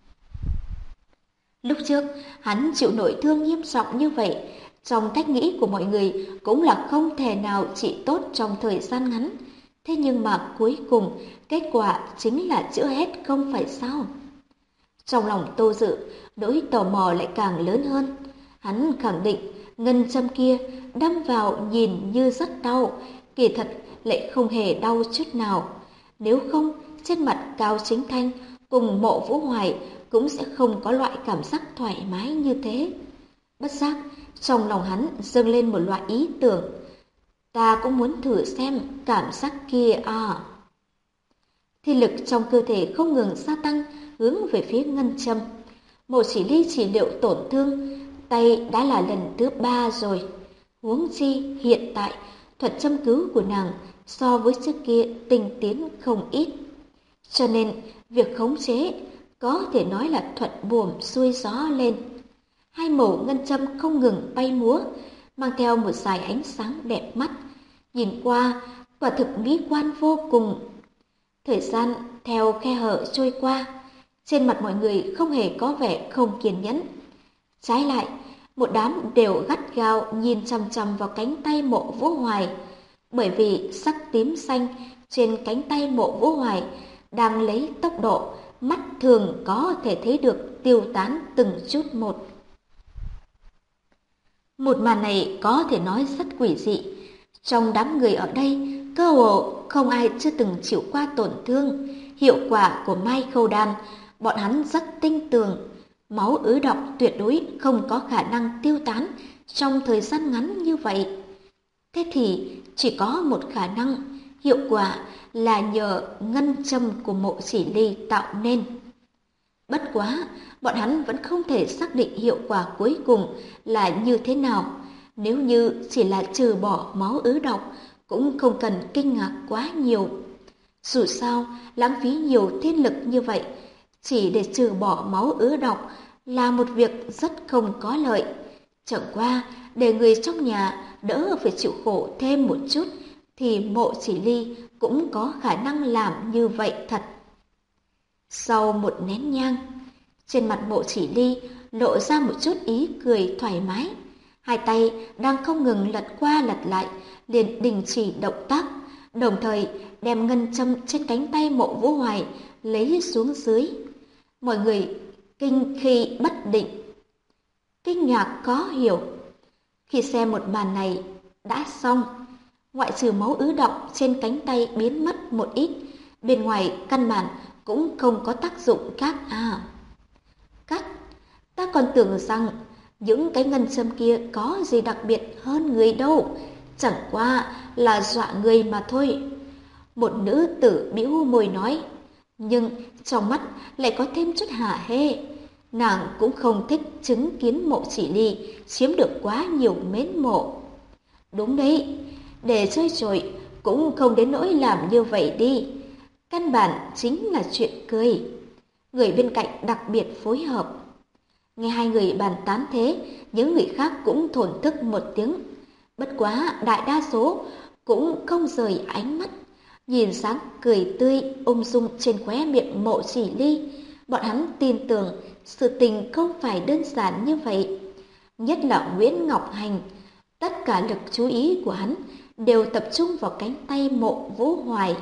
Lúc trước, hắn chịu nội thương nghiêm trọng như vậy, trong cách nghĩ của mọi người cũng là không thể nào trị tốt trong thời gian ngắn. Thế nhưng mà cuối cùng, kết quả chính là chữa hết không phải sao? Trong lòng Tô Dự, nỗi tò mò lại càng lớn hơn. Hắn khẳng định ngân châm kia đâm vào nhìn như rất đau, kỳ thật lại không hề đau chút nào. Nếu không, trên mặt Cao Chính Thanh cùng Mộ Vũ Hoài cũng sẽ không có loại cảm giác thoải mái như thế. Bất giác, trong lòng hắn dâng lên một loại ý tưởng. Ta cũng muốn thử xem cảm giác kia à. Thi lực trong cơ thể không ngừng gia tăng, hướng về phía ngân châm. Mộ Chỉ Ly trị liệu tổn thương, tay đã là lần thứ 3 rồi. Huống chi hiện tại, thuật châm cứu của nàng so với trước kia tinh tiến không ít. Cho nên, việc khống chế có thể nói là thuận buồm xuôi gió lên. Hai mẩu ngân châm không ngừng bay múa, mang theo một dải ánh sáng đẹp mắt. Nhìn qua, quả thực mỹ quan vô cùng. Thời gian theo khe hở trôi qua, trên mặt mọi người không hề có vẻ không kiên nhẫn. Trái lại, một đám đều gắt gao nhìn chằm chằm vào cánh tay Mộ Vũ Hoài, bởi vì sắc tím xanh trên cánh tay Mộ Vũ Hoài đang lấy tốc độ mắt thường có thể thấy được tiêu tán từng chút một. Một màn này có thể nói rất quỷ dị. Trong đám người ở đây, cơ hồ không ai chưa từng chịu qua tổn thương. Hiệu quả của Mai Khâu Đan, bọn hắn rất tin tưởng. Máu ứ đọng tuyệt đối không có khả năng tiêu tán trong thời gian ngắn như vậy. Thế thì chỉ có một khả năng, hiệu quả là nhờ ngân châm của Mộ Chỉ Ly tạo nên. Bất quá, bọn hắn vẫn không thể xác định hiệu quả cuối cùng là như thế nào. Nếu như chỉ là trừ bỏ máu ứ đọng, cũng không cần kinh ngạc quá nhiều. Dù sao, lãng phí nhiều thiên lực như vậy, chỉ để trừ bỏ máu ứ đọng là một việc rất không có lợi. Chẳng qua, để người trong nhà đỡ phải chịu khổ thêm một chút, thì Mộ Chỉ Ly cũng có khả năng làm như vậy thật. Sau một nén nhang, trên mặt Mộ Chỉ Ly lộ ra một chút ý cười thoải mái. Hai tay đang không ngừng lật qua lật lại, liền đình chỉ động tác, đồng thời đem ngân châm trên cánh tay Mộ Vũ Hoài lấy xuống dưới. Mọi người kinh khi bất định, kinh ngạc khó hiểu. Khi xem một màn này đã xong, ngoại trừ máu ứ đọng trên cánh tay biến mất một ít, bên ngoài căn bản cũng không có tác dụng khác à. Cắt, ta còn tưởng rằng những cái ngân châm kia có gì đặc biệt hơn người đâu, chẳng qua là dọa người mà thôi. Một nữ tử bĩu môi nói, nhưng trong mắt lại có thêm chút hả hê. Nàng cũng không thích chứng kiến Mộ Chỉ Ly chiếm được quá nhiều mến mộ. Đúng đấy, để chơi trội cũng không đến nỗi làm như vậy đi. Căn bản chính là chuyện cười. Người bên cạnh đặc biệt phối hợp. Nghe hai người bàn tán thế, những người khác cũng thổn thức một tiếng. Bất quá đại đa số cũng không rời ánh mắt, nhìn dáng cười tươi ung dung trên khóe miệng Mộ Chỉ Ly. Bọn hắn tin tưởng sự tình không phải đơn giản như vậy. Nhất là Nguyễn Ngọc Hành, tất cả lực chú ý của hắn đều tập trung vào cánh tay Mộ Vũ Hoài.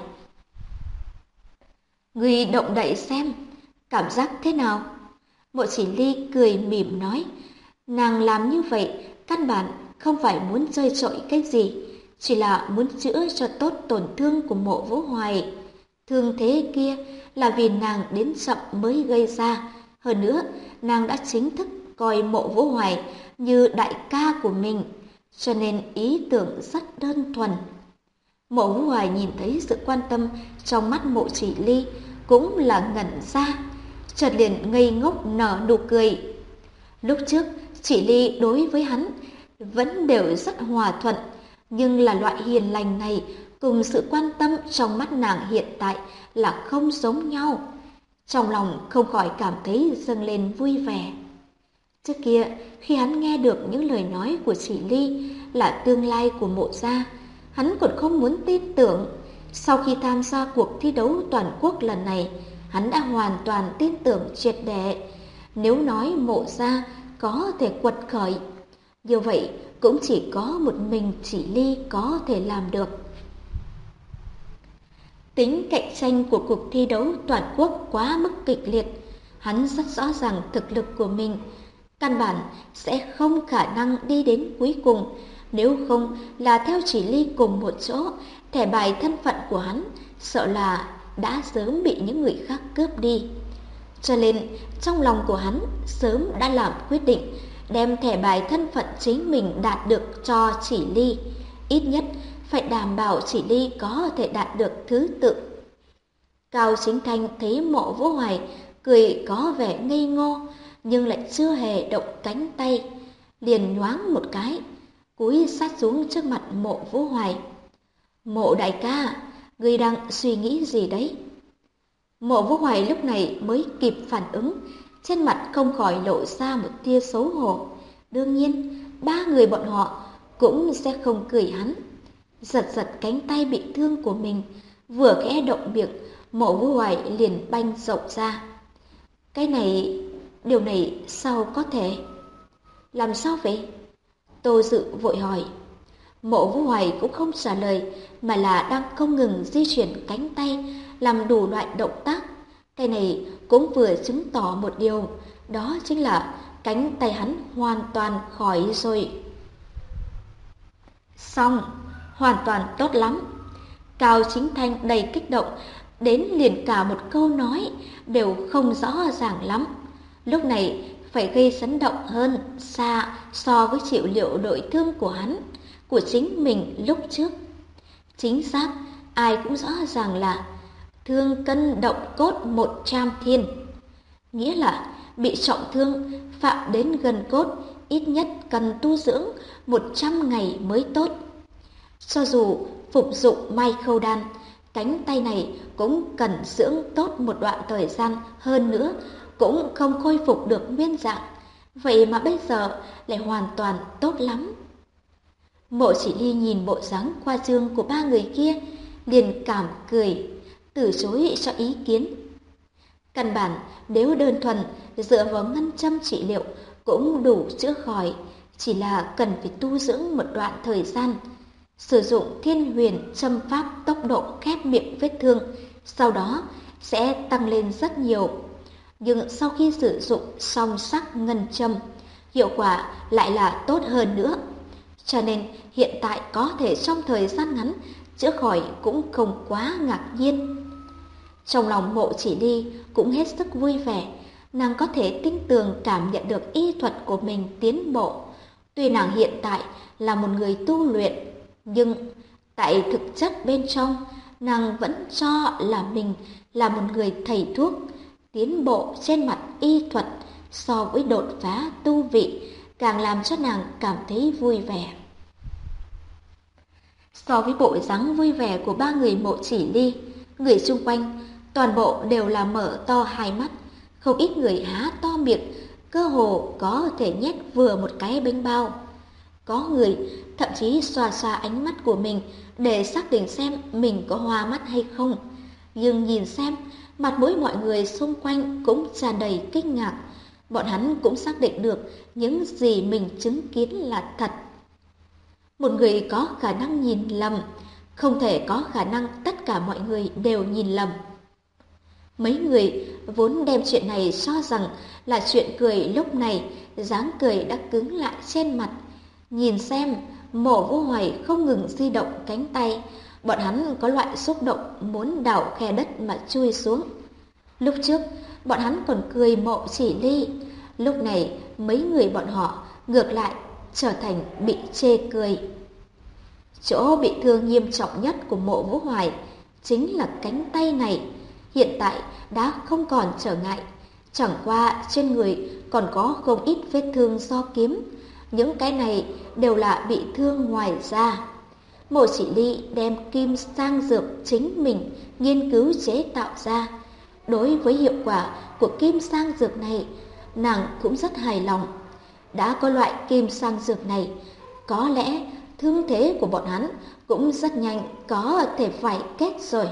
Người động đậy xem, cảm giác thế nào? Mộ Chỉ Ly cười mỉm nói, nàng làm như vậy căn bản không phải muốn chơi trội cái gì, chỉ là muốn chữa cho tốt tổn thương của Mộ Vũ Hoài. Thương thế kia là vì nàng đến chậm mới gây ra, hơn nữa nàng đã chính thức coi Mộ Vũ Hoài như đại ca của mình, cho nên ý tưởng rất đơn thuần. Mộ Vũ Hoài nhìn thấy sự quan tâm trong mắt Mộ Chỉ Ly cũng là ngẩn ra, chợt liền ngây ngốc nở nụ cười. Lúc trước Chỉ Ly đối với hắn vẫn đều rất hòa thuận, nhưng là loại hiền lành này cùng sự quan tâm trong mắt nàng hiện tại là không giống nhau. Trong lòng không khỏi cảm thấy dâng lên vui vẻ. Trước kia, khi hắn nghe được những lời nói của Chỉ Ly là tương lai của Mộ gia, hắn còn không muốn tin tưởng. Sau khi tham gia cuộc thi đấu toàn quốc lần này, hắn đã hoàn toàn tin tưởng triệt để. Nếu nói Mộ gia có thể quật khởi, như vậy cũng chỉ có một mình Chỉ Ly có thể làm được. Tính cạnh tranh của cuộc thi đấu toàn quốc quá mức kịch liệt, hắn rất rõ ràng thực lực của mình, căn bản sẽ không khả năng đi đến cuối cùng. Nếu không là theo Chỉ Ly cùng một chỗ, thẻ bài thân phận của hắn sợ là đã sớm bị những người khác cướp đi. Cho nên trong lòng của hắn sớm đã làm quyết định đem thẻ bài thân phận chính mình đạt được cho Chỉ Ly, ít nhất phải đảm bảo Chỉ Ly có thể đạt được thứ tự. Cao Chính Thanh thấy Mộ Vũ Hoài cười có vẻ ngây ngô, nhưng lại chưa hề động cánh tay, liền nhoáng một cái, cúi sát xuống trước mặt Mộ Vũ Hoài. Mộ đại ca, ngươi đang suy nghĩ gì đấy? Mộ Vũ Hoài lúc này mới kịp phản ứng, trên mặt không khỏi lộ ra một tia xấu hổ. Đương nhiên, ba người bọn họ cũng sẽ không cười hắn. Giật giật cánh tay bị thương của mình, vừa khẽ động miệng, Mộ Vũ Hoài liền banh rộng ra. Cái này, điều này sao có thể? Làm sao vậy? Tô Dự vội hỏi. Mộ Vũ Hoài cũng không trả lời, mà là đang không ngừng di chuyển cánh tay, làm đủ loại động tác. Cái này cũng vừa chứng tỏ một điều, đó chính là cánh tay hắn hoàn toàn khỏi rồi. Xong, hoàn toàn tốt lắm. Cao Chính Thanh đầy kích động, đến liền cả một câu nói đều không rõ ràng lắm. Lúc này phải gây chấn động hơn xa so với trị liệu nội thương của hắn, của chính mình lúc trước. Chính xác, ai cũng rõ ràng là thương cân động cốt 100 thiên. Nghĩa là bị trọng thương phạm đến gần cốt, ít nhất cần tu dưỡng 100 ngày mới tốt. Cho dù phục dụng Mai Khâu Đan, cánh tay này cũng cần dưỡng tốt một đoạn thời gian, hơn nữa cũng không khôi phục được nguyên dạng. Vậy mà bây giờ lại hoàn toàn tốt lắm. Mộ Chỉ Ly nhìn bộ dáng khoa trương của ba người kia, liền cảm cười, từ chối cho ý kiến. Căn bản, nếu đơn thuần dựa vào ngân châm trị liệu cũng đủ chữa khỏi, chỉ là cần phải tu dưỡng một đoạn thời gian. Sử dụng Thiên Huyền châm pháp tốc độ khép miệng vết thương, sau đó sẽ tăng lên rất nhiều. Nhưng sau khi sử dụng song sắc ngân châm, hiệu quả lại là tốt hơn nữa. Cho nên hiện tại có thể trong thời gian ngắn chữa khỏi cũng không quá ngạc nhiên. Trong lòng Mộ Chỉ Ly cũng hết sức vui vẻ, nàng có thể tinh tường cảm nhận được y thuật của mình tiến bộ. Tuy nàng hiện tại là một người tu luyện, nhưng tại thực chất bên trong, nàng vẫn cho là mình là một người thầy thuốc, tiến bộ trên mặt y thuật so với đột phá tu vị, càng làm cho nàng cảm thấy vui vẻ. So với bộ dáng vui vẻ của ba người Mộ Chỉ Ly, người xung quanh toàn bộ đều là mở to hai mắt, không ít người há to miệng, cơ hồ có thể nhét vừa một cái bánh bao. Có người thậm chí xoa xoa ánh mắt của mình để xác định xem mình có hoa mắt hay không. Nhưng nhìn xem, mặt mũi mọi người xung quanh cũng tràn đầy kinh ngạc. Bọn hắn cũng xác định được những gì mình chứng kiến là thật. Một người có khả năng nhìn lầm, không thể có khả năng tất cả mọi người đều nhìn lầm. Mấy người vốn đem chuyện này cho rằng là chuyện cười, lúc này dáng cười đã cứng lại trên mặt. Nhìn xem, Mộ Vũ Hoài không ngừng di động cánh tay, bọn hắn có loại xúc động muốn đào khe đất mà chui xuống. Lúc trước, bọn hắn còn cười Mộ Chỉ Ly, lúc này mấy người bọn họ ngược lại trở thành bị chê cười. Chỗ bị thương nghiêm trọng nhất của Mộ Vũ Hoài chính là cánh tay này, hiện tại đã không còn trở ngại, chẳng qua trên người còn có không ít vết thương do kiếm. Những cái này đều là bị thương ngoài da. Mộ Chỉ Ly đem kim sang dược chính mình nghiên cứu chế tạo ra. Đối với hiệu quả của kim sang dược này, nàng cũng rất hài lòng. Đã có loại kim sang dược này, có lẽ thương thế của bọn hắn cũng rất nhanh có thể phải kết rồi.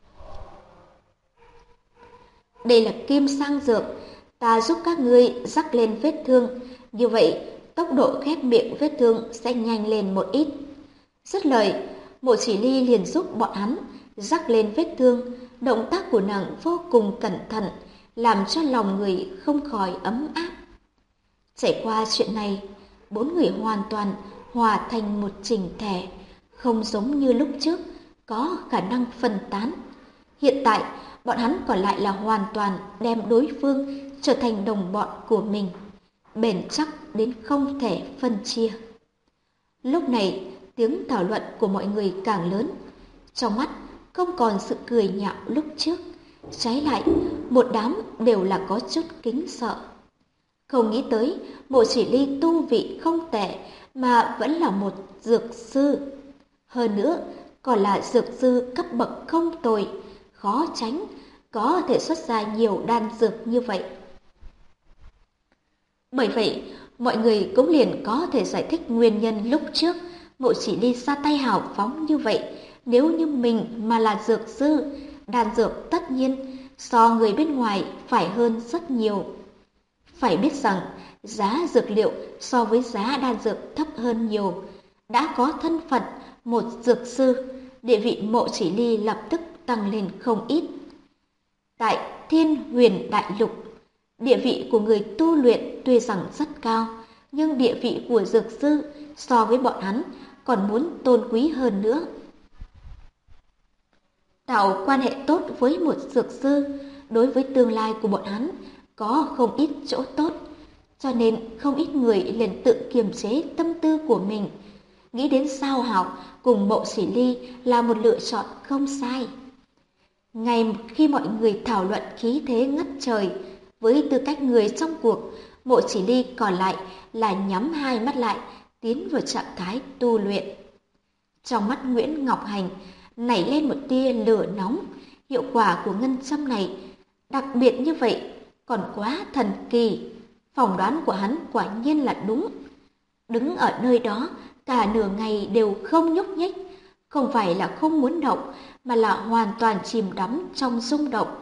Đây là kim sang dược, ta giúp các ngươi rắc lên vết thương, như vậy tốc độ khép miệng vết thương sẽ nhanh lên một ít. Dứt lời, Mộ Chỉ Ly liền giúp bọn hắn rắc lên vết thương. Động tác của nàng vô cùng cẩn thận, làm cho lòng người không khỏi ấm áp. Trải qua chuyện này, bốn người hoàn toàn hòa thành một chỉnh thể, không giống như lúc trước có khả năng phân tán. Hiện tại, bọn hắn còn lại là hoàn toàn đem đối phương trở thành đồng bọn của mình, bền chắc đến không thể phân chia. Lúc này, tiếng thảo luận của mọi người càng lớn, trong mắt không còn sự cười nhạo lúc trước, trái lại một đám đều là có chút kính sợ. Không nghĩ tới Mộ Chỉ Ly tu vị không tệ mà vẫn là một dược sư, hơn nữa còn là dược sư cấp bậc không tồi, khó tránh có thể xuất ra nhiều đan dược như vậy. Bởi vậy, mọi người cũng liền có thể giải thích nguyên nhân lúc trước Mộ Chỉ Ly ra tay hào phóng như vậy. Nếu như mình mà là dược sư, đan dược tất nhiên so người bên ngoài phải hơn rất nhiều. Phải biết rằng giá dược liệu so với giá đan dược thấp hơn nhiều. Đã có thân phận một dược sư, địa vị Mộ Chỉ Ly lập tức tăng lên không ít. Tại Thiên Huyền Đại Lục, địa vị của người tu luyện tuy rằng rất cao, nhưng địa vị của dược sư so với bọn hắn còn muốn tôn quý hơn nữa. Tạo quan hệ tốt với một dược sư, đối với tương lai của bọn hắn có không ít chỗ tốt, cho nên không ít người liền tự kiềm chế tâm tư của mình, nghĩ đến Sao Hạo cùng Mộ Chỉ Ly là một lựa chọn không sai. Ngay khi mọi người thảo luận khí thế ngất trời, với tư cách người trong cuộc, Mộ Chỉ Ly còn lại là nhắm hai mắt lại, tiến vào trạng thái tu luyện. Trong mắt Nguyễn Ngọc Hành nảy lên một tia lửa nóng, hiệu quả của ngân châm này đặc biệt như vậy còn quá thần kỳ. Phỏng đoán của hắn quả nhiên là đúng. Đứng ở nơi đó cả nửa ngày đều không nhúc nhích, không phải là không muốn động, mà là hoàn toàn chìm đắm trong rung động.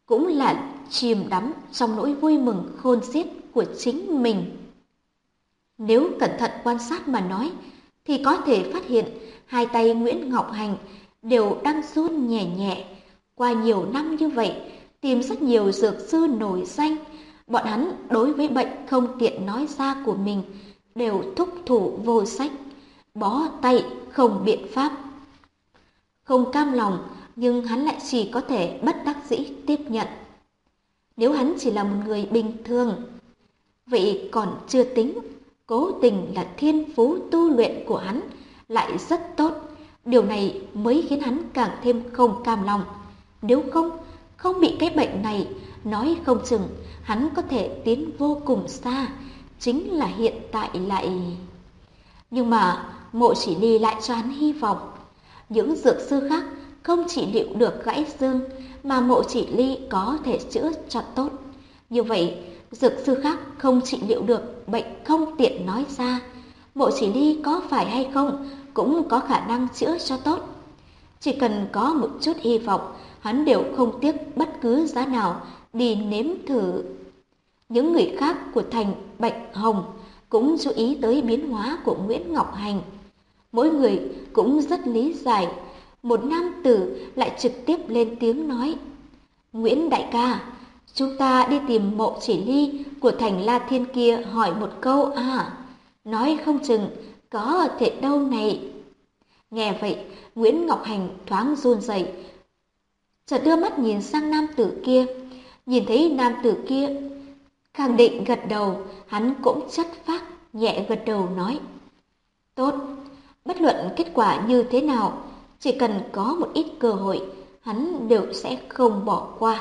cũng là chìm đắm trong nỗi vui mừng khôn xiết của chính mình. Nếu cẩn thận quan sát mà nói, thì có thể phát hiện hai tay Nguyễn Ngọc Hành đều đang run nhẹ nhẹ. Qua nhiều năm như vậy, tìm rất nhiều dược sư nổi danh, bọn hắn đối với bệnh không tiện nói ra của mình đều thúc thủ vô sách, bó tay không biện pháp. Không cam lòng, nhưng hắn lại chỉ có thể bất đắc dĩ tiếp nhận. Nếu hắn chỉ là một người bình thường, vậy còn chưa tính, cố tình là thiên phú tu luyện của hắn lại rất tốt, điều này mới khiến hắn càng thêm không cam lòng. Nếu không bị cái bệnh này, nói không chừng hắn có thể tiến vô cùng xa, chính là hiện tại lại... Nhưng mà Mộ Chỉ Ly lại cho hắn hy vọng. Những dược sư khác không trị liệu được gãy xương, mà Mộ Chỉ Ly có thể chữa cho tốt. Như vậy, dược sư khác không trị liệu được bệnh không tiện nói ra, Mộ Chỉ Ly có phải hay không cũng có khả năng chữa cho tốt. Chỉ cần có một chút hy vọng, hắn đều không tiếc bất cứ giá nào đi nếm thử. Những người khác của thành Bạch Hồng cũng chú ý tới biến hóa của Nguyễn Ngọc Hành. Mỗi người cũng rất lý giải. Một nam tử lại trực tiếp lên tiếng nói: Nguyễn đại ca, chúng ta đi tìm Mộ Chỉ Ly của thành La Thiên kia hỏi một câu à, nói không chừng có thể đâu này. Nghe vậy, Nguyễn Ngọc Hành thoáng run rẩy, chợt đưa mắt nhìn sang nam tử kia. Nhìn thấy nam tử kia khẳng định gật đầu, hắn cũng chất phác nhẹ gật đầu nói: tốt, bất luận kết quả như thế nào, chỉ cần có một ít cơ hội, hắn đều sẽ không bỏ qua.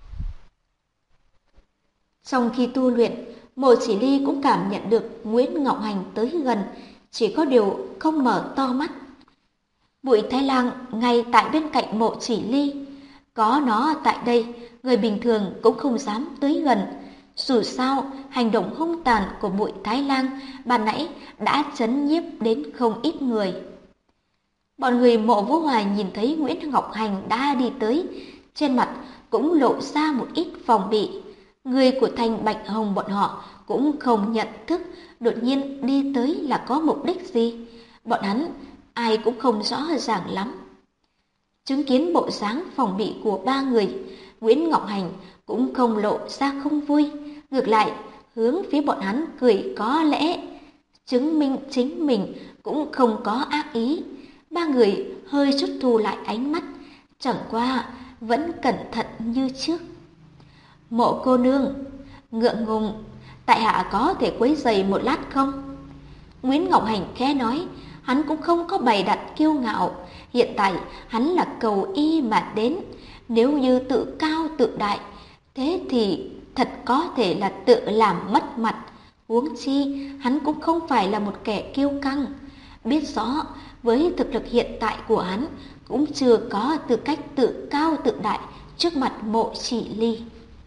Trong khi tu luyện, Mộ Chỉ Ly cũng cảm nhận được Nguyễn Ngọc Hành tới gần, chỉ có điều không mở to mắt. Bụi Thái Lang ngay tại bên cạnh Mộ Chỉ Ly, có nó tại đây, người bình thường cũng không dám tới gần. Dù sao, hành động hung tàn của Bụi Thái Lang ban nãy đã chấn nhiếp đến không ít người. Bọn người Mộ Vũ Hoài nhìn thấy Nguyễn Ngọc Hành đã đi tới, trên mặt cũng lộ ra một ít phòng bị. Người của thành Bạch Hồng bọn họ cũng không nhận thức đột nhiên đi tới là có mục đích gì. Bọn hắn ai cũng không rõ ràng lắm. Chứng kiến bộ dáng phòng bị của ba người, Nguyễn Ngọc Hành cũng không lộ ra không vui, ngược lại hướng phía bọn hắn cười có lẽ, chứng minh chính mình cũng không có ác ý. Ba người hơi chút thu lại ánh mắt, chẳng qua vẫn cẩn thận như trước. Mộ cô nương, ngượng ngùng, tại hạ có thể quấy rầy một lát không? Nguyễn Ngọc Hành khẽ nói, hắn cũng không có bày đặt kiêu ngạo, hiện tại hắn là cầu y mà đến, nếu như tự cao tự đại, thế thì thật có thể là tự làm mất mặt. Huống chi, hắn cũng không phải là một kẻ kiêu căng, biết rõ với thực lực hiện tại của hắn cũng chưa có tư cách tự cao tự đại trước mặt Mộ Chỉ Ly.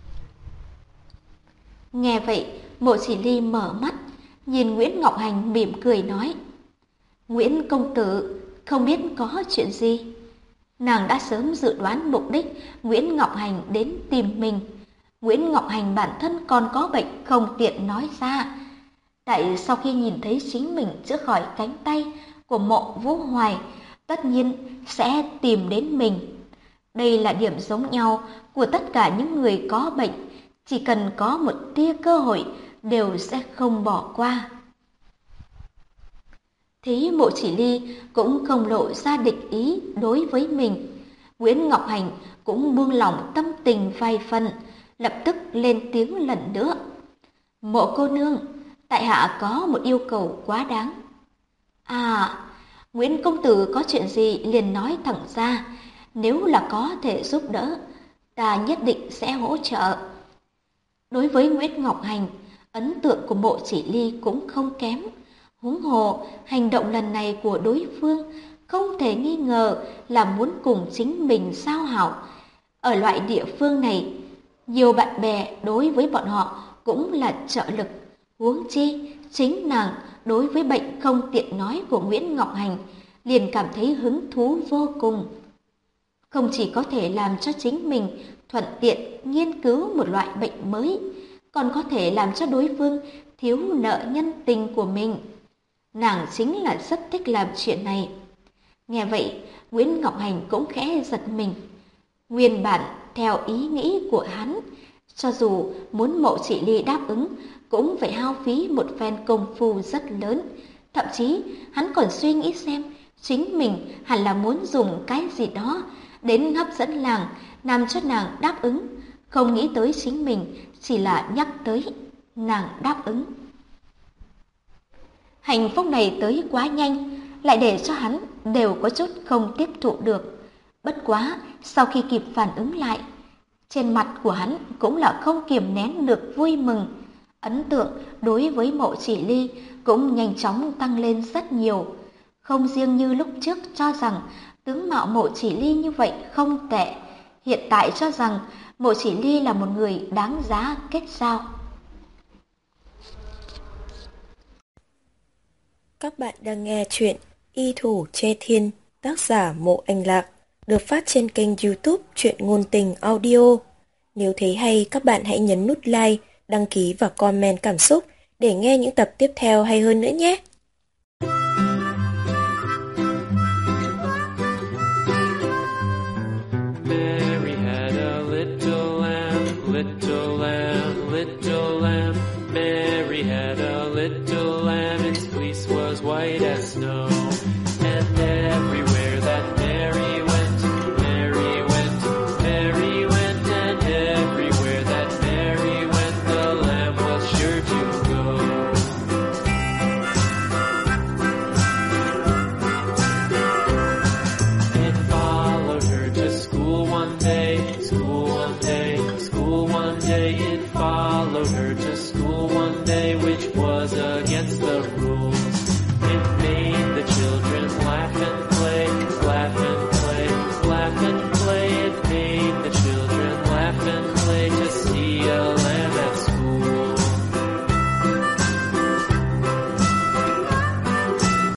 Nghe vậy, Mộ Chỉ Ly mở mắt, nhìn Nguyễn Ngọc Hành mỉm cười nói: Nguyễn công tử, không biết có chuyện gì? Nàng đã sớm dự đoán mục đích Nguyễn Ngọc Hành đến tìm mình. Nguyễn Ngọc Hành bản thân còn có bệnh không tiện nói ra. Tại sau khi nhìn thấy chính mình chữa khỏi cánh tay của Mộ Vũ Hoài, tất nhiên sẽ tìm đến mình. Đây là điểm giống nhau của tất cả những người có bệnh, chỉ cần có một tia cơ hội đều sẽ không bỏ qua. Thế Mộ Chỉ Ly cũng không lộ ra địch ý đối với mình. Nguyễn Ngọc Hành cũng buông lỏng tâm tình vài phần, lập tức lên tiếng lần nữa: Mộ cô nương, tại hạ có một yêu cầu quá đáng. À, Nguyễn công tử có chuyện gì liền nói thẳng ra, nếu là có thể giúp đỡ, ta nhất định sẽ hỗ trợ. Đối với Nguyễn Ngọc Hành, ấn tượng của Mộ Chỉ Ly cũng không kém. Huống hồ, hành động lần này của đối phương không thể nghi ngờ là muốn cùng chính mình giao hảo. Ở loại địa phương này, nhiều bạn bè đối với bọn họ cũng là trợ lực. Huống chi, chính nàng đối với bệnh không tiện nói của Nguyễn Ngọc Hành liền cảm thấy hứng thú vô cùng. không chỉ có thể làm cho chính mình thuận tiện nghiên cứu một loại bệnh mới, còn có thể làm cho đối phương thiếu nợ nhân tình của mình. Nàng chính là rất thích làm chuyện này. Nghe vậy, Nguyễn Ngọc Hành cũng khẽ giật mình. Nguyên bản, theo ý nghĩ của hắn, cho dù muốn Mộ Chỉ Ly đáp ứng, cũng phải hao phí một phen công phu rất lớn. Thậm chí, hắn còn suy nghĩ xem chính mình hẳn là muốn dùng cái gì đó đến hấp dẫn nàng, làm cho nàng đáp ứng. Không nghĩ tới chính mình, chỉ là nhắc tới, nàng đáp ứng. Hạnh phúc này tới quá nhanh, lại để cho hắn đều có chút không tiếp thụ được. Bất quá, sau khi kịp phản ứng lại, trên mặt của hắn cũng là không kiềm nén được vui mừng. Ấn tượng đối với Mộ Chỉ Ly cũng nhanh chóng tăng lên rất nhiều. Không riêng như lúc trước cho rằng tướng mạo Mộ Chỉ Ly như vậy không tệ, hiện tại cho rằng Mộ Chỉ Ly là một người đáng giá kết giao. Các bạn đang nghe chuyện Y Thủ Che Thiên, tác giả Mộ Anh Lạc, được phát trên kênh YouTube Truyện Ngôn Tình Audio. Nếu thấy hay, các bạn hãy nhấn nút like, đăng ký và comment cảm xúc để nghe những tập tiếp theo hay hơn nữa nhé.